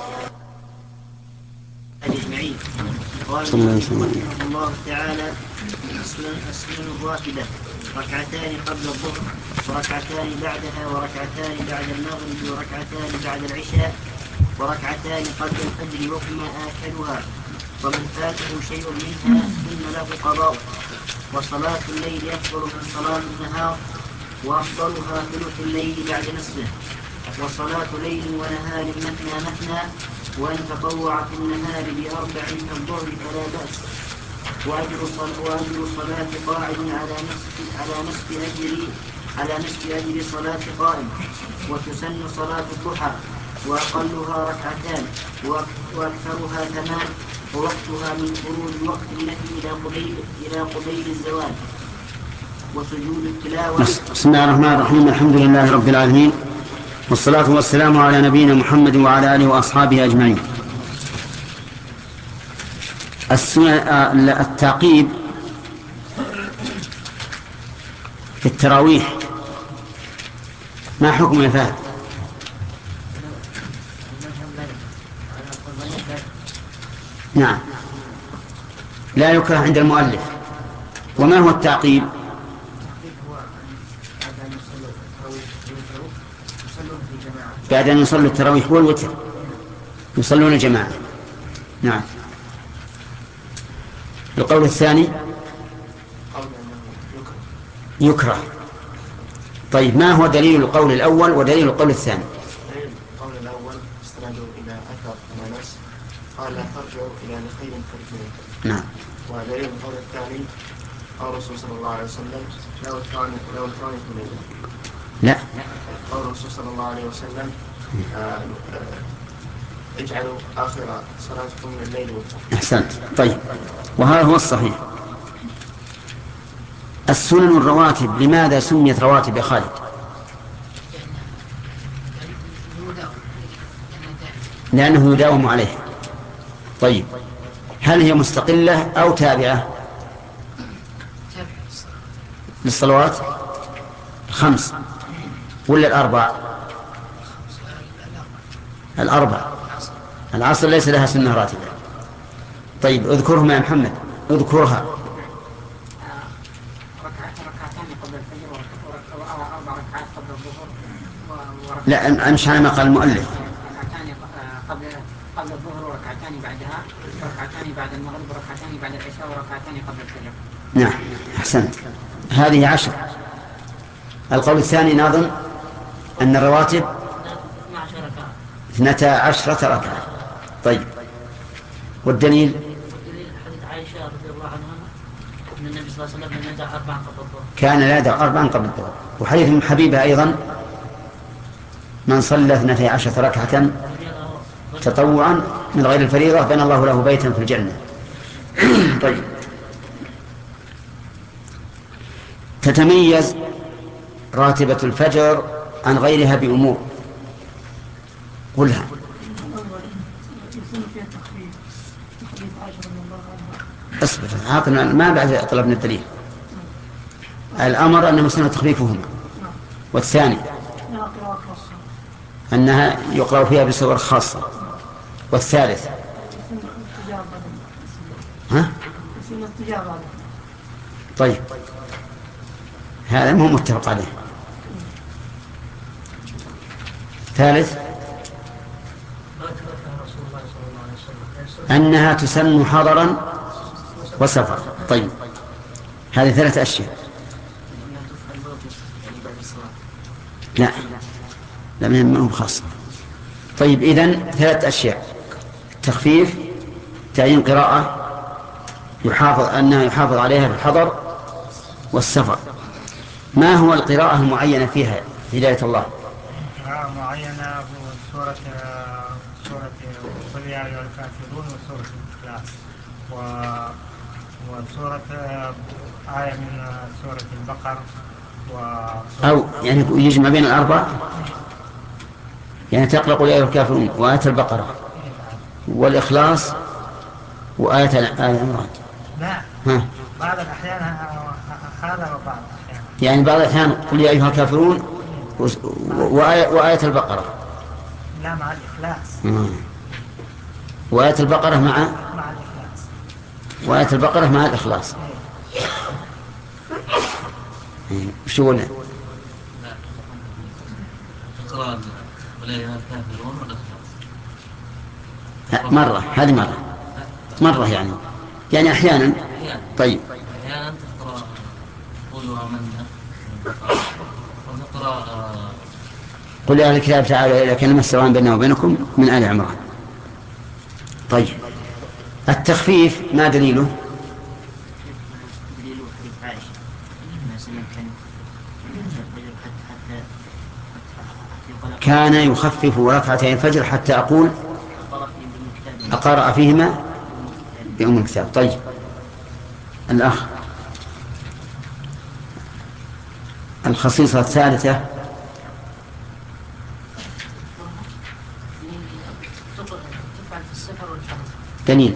أجمعين. قال رحمه الله تعالى: السنن الراتبة ركعتان قبل الظهر وركعتان بعدها وركعتان بعد المغرب وركعتان بعد العشاء وركعتان قبل الفجر وهما آكلها، ومن فاته شيء منها إن له قضاء. وصلاة الليل أفضل من صلاة النهار وأفضلها ثلث الليل بعد نصفه. وصلاة ليل ونهار مثنى مثنى، وإن تطوع في النهار بأربع كالظهر فلا بأس. وأجر وأجر صلاة قاعد على نصف على نصف أجر على نصف أجر صلاة قائم. وتسن صلاة الضحى وأقلها ركعتان وأكثرها ثمان، ووقتها من خروج وقت النهي إلى قبيل إلى قبيل الزوال. وسجود التلاوة. بسم الله الرحمن الرحيم، الحمد لله رب العالمين، والصلاة والسلام على نبينا محمد وعلى آله وأصحابه أجمعين. التعقيب في التراويح ما حكم يا فهد؟ نعم، لا يكره عند المؤلف. وما هو التعقيب؟ بعد أن يصلوا التراويح والوتر يصلون جماعة. نعم. القول الثاني يكره. طيب، ما هو دليل القول الأول ودليل القول الثاني؟ دليل القول الأول استندوا إلى أثر أنس قال لا ترجعوا إلى خير فرجعوا. نعم. ودليل القول الثاني قول الرسول صلى الله عليه وسلم لا وتراني لا وتراني في الليل. لا، قول الرسول صلى الله عليه وسلم اجعلوا آخر صلاتكم من الليل وتر. أحسنت. طيب، وهذا هو الصحيح. السنن الرواتب لماذا سميت رواتب يا خالد؟ لأنه يداوم عليه. طيب، هل هي مستقلة أو تابعة للصلوات الخمس ولا الأربع؟ الأربع. العصر ليس لها سنة راتبة. طيب، اذكرهما يا محمد، اذكرها. لا، امشي على ما قال المؤلف. ركعتان قبل قبل الظهر وركعتان بعدها، وركعتان بعد المغرب وركعتان بعد العشاء وركعتان قبل الفجر. نعم، أحسنت. هذه عشر. القول الثاني ناظم أن الرواتب اثنتا عشرة ركعة. طيب، والدليل؟ والدليل حديث عائشة رضي الله عنها أن النبي صلى الله عليه وسلم لم يدع أربعا قبل الظهر. كان لا يدع أربعا قبل الظهر. وحديث من حبيبة أيضا من صلى اثنتي عشرة ركعة تطوعا من غير الفريضة بنى الله له بيتا في الجنة. طيب، تتميز راتبة الفجر عن غيرها بأمور. قلها. اصبر عاطنا ما بعد طلبنا الدليل. الأمر أن مسلم تخفيفهما، والثاني أنها يقرأ فيها بصور خاصة، والثالث ها؟ طيب هذا مو متفق عليه. ثالث أنها تسن حضرا وسفر. طيب هذه ثلاث أشياء. لا لا منهم خاصة. طيب إذن ثلاث أشياء: التخفيف، تعيين قراءة يحافظ أنها يحافظ عليها في الحضر والسفر. ما هو القراءة المعينة فيها هداية الله؟ قراءة معينة سورة سورة قل يا أيها الكافرون وسورة الإخلاص وسورة آية من سورة البقرة أو يعني يجمع بين الأربع، يعني تقرأ قل يا أيها الكافرون وآية البقرة والإخلاص وآية آل عمران. لا ها. بعض الأحيان هذا وبعض الأحيان يعني بعض الأحيان قل يا أيها الكافرون وآية, وآية البقرة. لا مع الإخلاص. مم. وآية البقرة مع مع الإخلاص. وآية البقرة مع الإخلاص. وش هو؟ لا تقرأ ولا أيها الكافرون والإخلاص مرة، هذه مرة مرة يعني يعني أحيانا. طيب أحيانا تقرأ قولوا آمنا وتقرأ قل يا أهل الكتاب تعالوا إلى كلمة سواء بيننا وبينكم من آل عمران. طيب التخفيف ما دليله؟ كان يخفف ركعتين الفجر حتى أقول أقرأ فيهما بأم الكتاب. طيب الأخ الخصيصة الثالثة دليل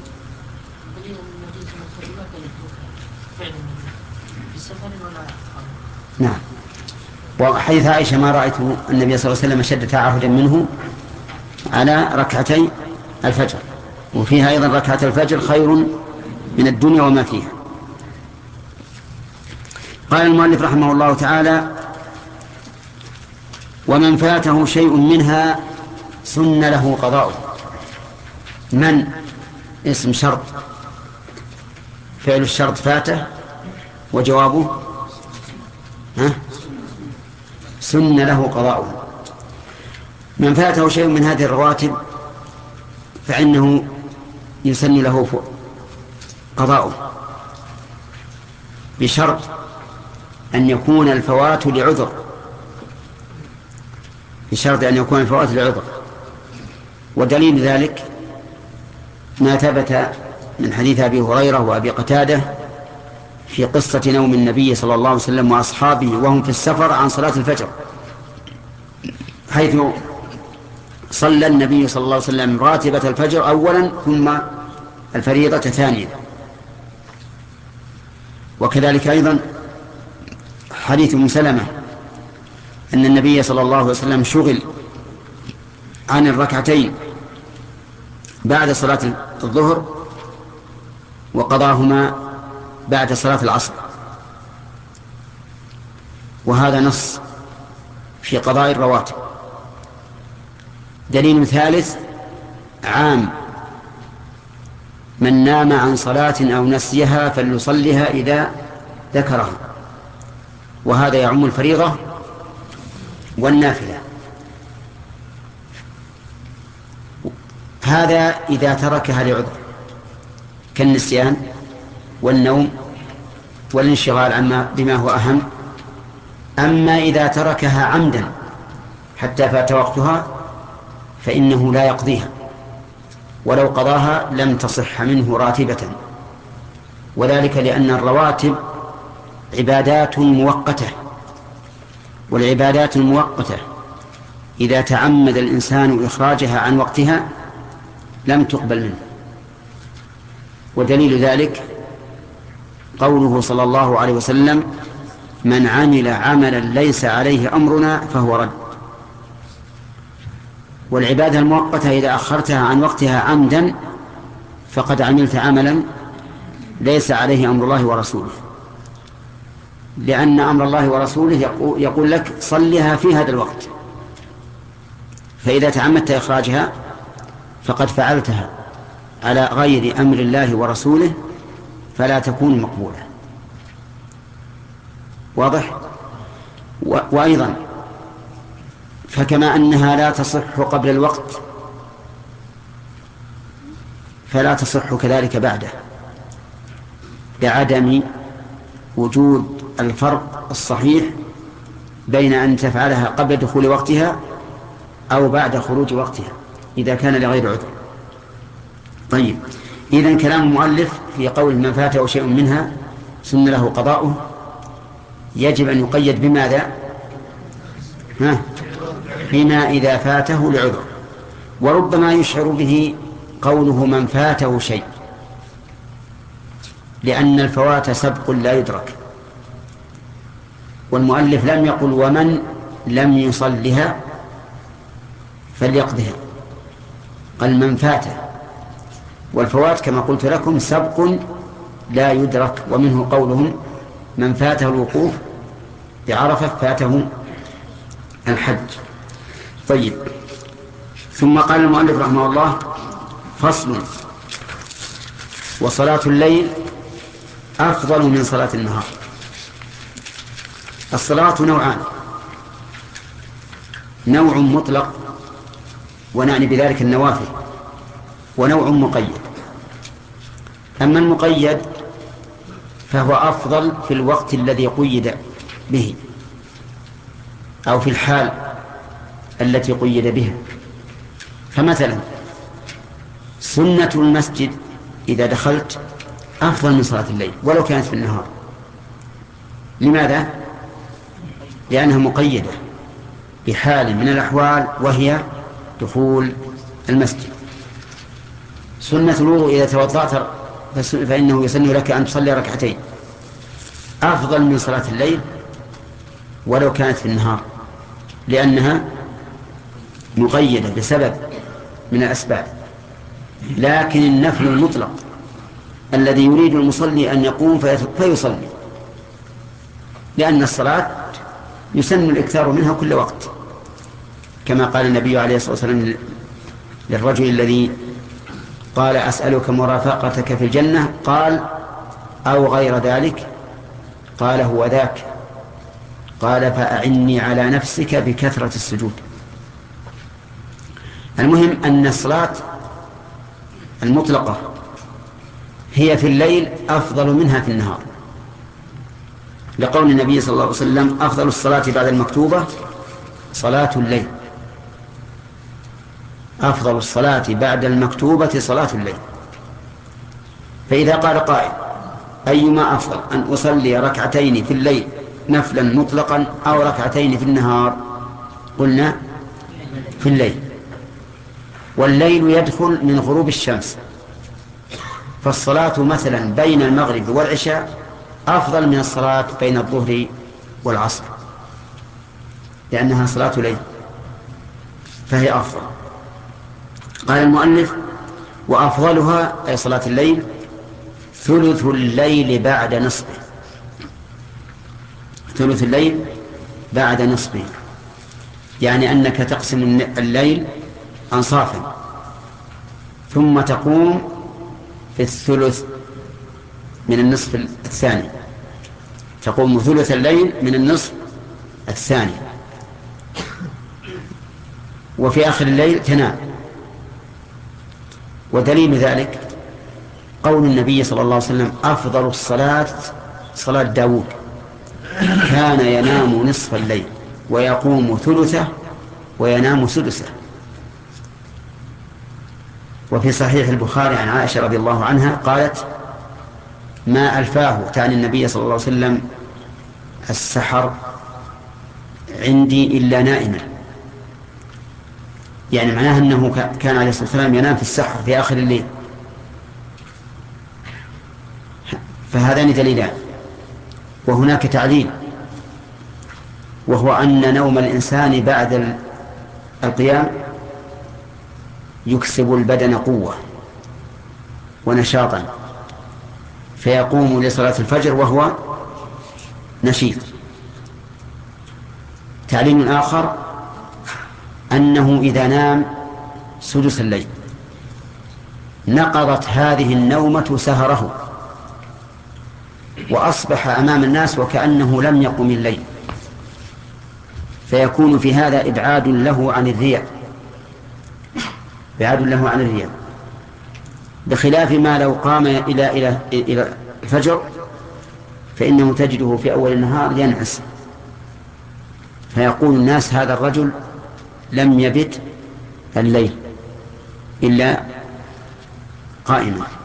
نعم. وحديث عائشة ما رأيت النبي صلى الله عليه وسلم شد تعهدا منه على ركعتي الفجر، وفيها أيضا ركعة الفجر خير من الدنيا وما فيها. قال المؤلف رحمه الله تعالى: ومن فاته شيء منها سن له قضاؤه. من اسم شرط، فعل الشرط فاته، وجوابه ها سن له قضاؤه. من فاته شيء من هذه الرواتب فإنه يسن له قضاؤه بشرط أن يكون الفوات لعذر، بشرط أن يكون الفوات لعذر. ودليل ذلك ما ثبت من حديث أبي هريرة وأبي قتادة في قصة نوم النبي صلى الله عليه وسلم وأصحابه وهم في السفر عن صلاة الفجر، حيث صلى النبي صلى الله عليه وسلم راتبة الفجر أولا ثم الفريضة ثانيا. وكذلك أيضا حديث أم سلمة أن النبي صلى الله عليه وسلم شغل عن الركعتين بعد صلاة الظهر وقضاهما بعد صلاة العصر، وهذا نص في قضاء الرواتب. دليل ثالث عام: من نام عن صلاة أو نسيها فليصلها إذا ذكرها، وهذا يعم الفريضة والنافلة. هذا إذا تركها لعذر كالنسيان والنوم والانشغال عما بما هو أهم. أما إذا تركها عمدا حتى فات وقتها فإنه لا يقضيها، ولو قضاها لم تصح منه راتبة، وذلك لأن الرواتب عبادات مؤقتة والعبادات المؤقتة إذا تعمد الإنسان إخراجها عن وقتها لم تقبل منه. ودليل ذلك قوله صلى الله عليه وسلم: من عمل عملا ليس عليه أمرنا فهو رد. والعبادة المؤقتة إذا أخرتها عن وقتها عمدا فقد عملت عملا ليس عليه أمر الله ورسوله، لأن أمر الله ورسوله يقول لك صلها في هذا الوقت، فإذا تعمدت إخراجها فقد فعلتها على غير أمر الله ورسوله فلا تكون مقبولة. واضح؟ وأيضا فكما أنها لا تصح قبل الوقت فلا تصح كذلك بعده، لعدم وجود الفرق الصحيح بين أن تفعلها قبل دخول وقتها أو بعد خروج وقتها إذا كان لغير عذر. طيب، إذن كلام المؤلف في قول من فاته شيء منها سن له قضاؤه يجب أن يقيد بماذا؟ ها؟ بما إذا فاته لعذر. وربما يشعر به قوله من فاته شيء، لأن الفوات سبق لا يدرك، والمؤلف لم يقل ومن لم يصلها فليقضها، قال من فاته. والفوات كما قلت لكم سبق لا يدرك، ومنه قولهم من فاته الوقوف بعرفة فاته الحج. طيب، ثم قال المؤلف رحمه الله: فصل: وصلاة الليل أفضل من صلاة النهار. الصلاة نوعان: نوع مطلق ونعني بذلك النوافل، ونوع مقيد. أما المقيد فهو أفضل في الوقت الذي قيد به أو في الحال التي قيد بها. فمثلا سنة المسجد إذا دخلت أفضل من صلاة الليل ولو كانت في النهار. لماذا؟ لأنها مقيدة بحال من الأحوال وهي دخول المسجد. سنة الوضوء إذا توضأت فإنه يسن لك أن تصلي ركعتين أفضل من صلاة الليل ولو كانت في النهار، لأنها مقيدة بسبب من الأسباب. لكن النفل المطلق الذي يريد المصلي أن يقوم فيصلي، لأن الصلاة يسن الإكثار منها كل وقت، كما قال النبي عليه الصلاة والسلام للرجل الذي قال أسألك مرافقتك في الجنة، قال أو غير ذلك، قال هو ذاك، قال فأعني على نفسك بكثرة السجود. المهم أن الصلاة المطلقة هي في الليل أفضل منها في النهار، لقول النبي صلى الله عليه وسلم: أفضل الصلاة بعد المكتوبة صلاة الليل. أفضل الصلاة بعد المكتوبة صلاة الليل. فإذا قال قائل: أيما أفضل، أن أصلي ركعتين في الليل نفلا مطلقا أو ركعتين في النهار؟ قلنا في الليل. والليل يدخل من غروب الشمس، فالصلاة مثلا بين المغرب والعشاء أفضل من الصلاة بين الظهر والعصر، لأنها صلاة ليل فهي أفضل. قال المؤلف: وأفضلها أي صلاة الليل ثلث الليل بعد نصفه. ثلث الليل بعد نصفه يعني أنك تقسم الليل أنصافا ثم تقوم في الثلث من النصف الثاني، تقوم ثلث الليل من النصف الثاني، وفي آخر الليل تنام. ودليل ذلك قول النبي صلى الله عليه وسلم: أفضل الصلاة صلاة داود، كان ينام نصف الليل ويقوم ثلثه وينام سدسه. وفي صحيح البخاري عن عائشة رضي الله عنها قالت: ما ألفاه، تعني النبي صلى الله عليه وسلم، السحر عندي إلا نائما، يعني معناه أنه كان عليه الصلاة والسلام ينام في السحر في آخر الليل. فهذان دليلان. وهناك تعليل، وهو أن نوم الإنسان بعد القيام يكسب البدن قوة ونشاطا، فيقوم لصلاة الفجر وهو نشيط. تعليل آخر أنه إذا نام سدس الليل نقضت هذه النومة سهره، وأصبح أمام الناس وكأنه لم يقم الليل، فيكون في هذا إبعاد له عن الرياء، إبعاد له عن الرياء، بخلاف ما لو قام إلى إلى إلى الفجر فإنه تجده في أول النهار ينعس، فيقول الناس هذا الرجل لم يبت الليل إلا قائما.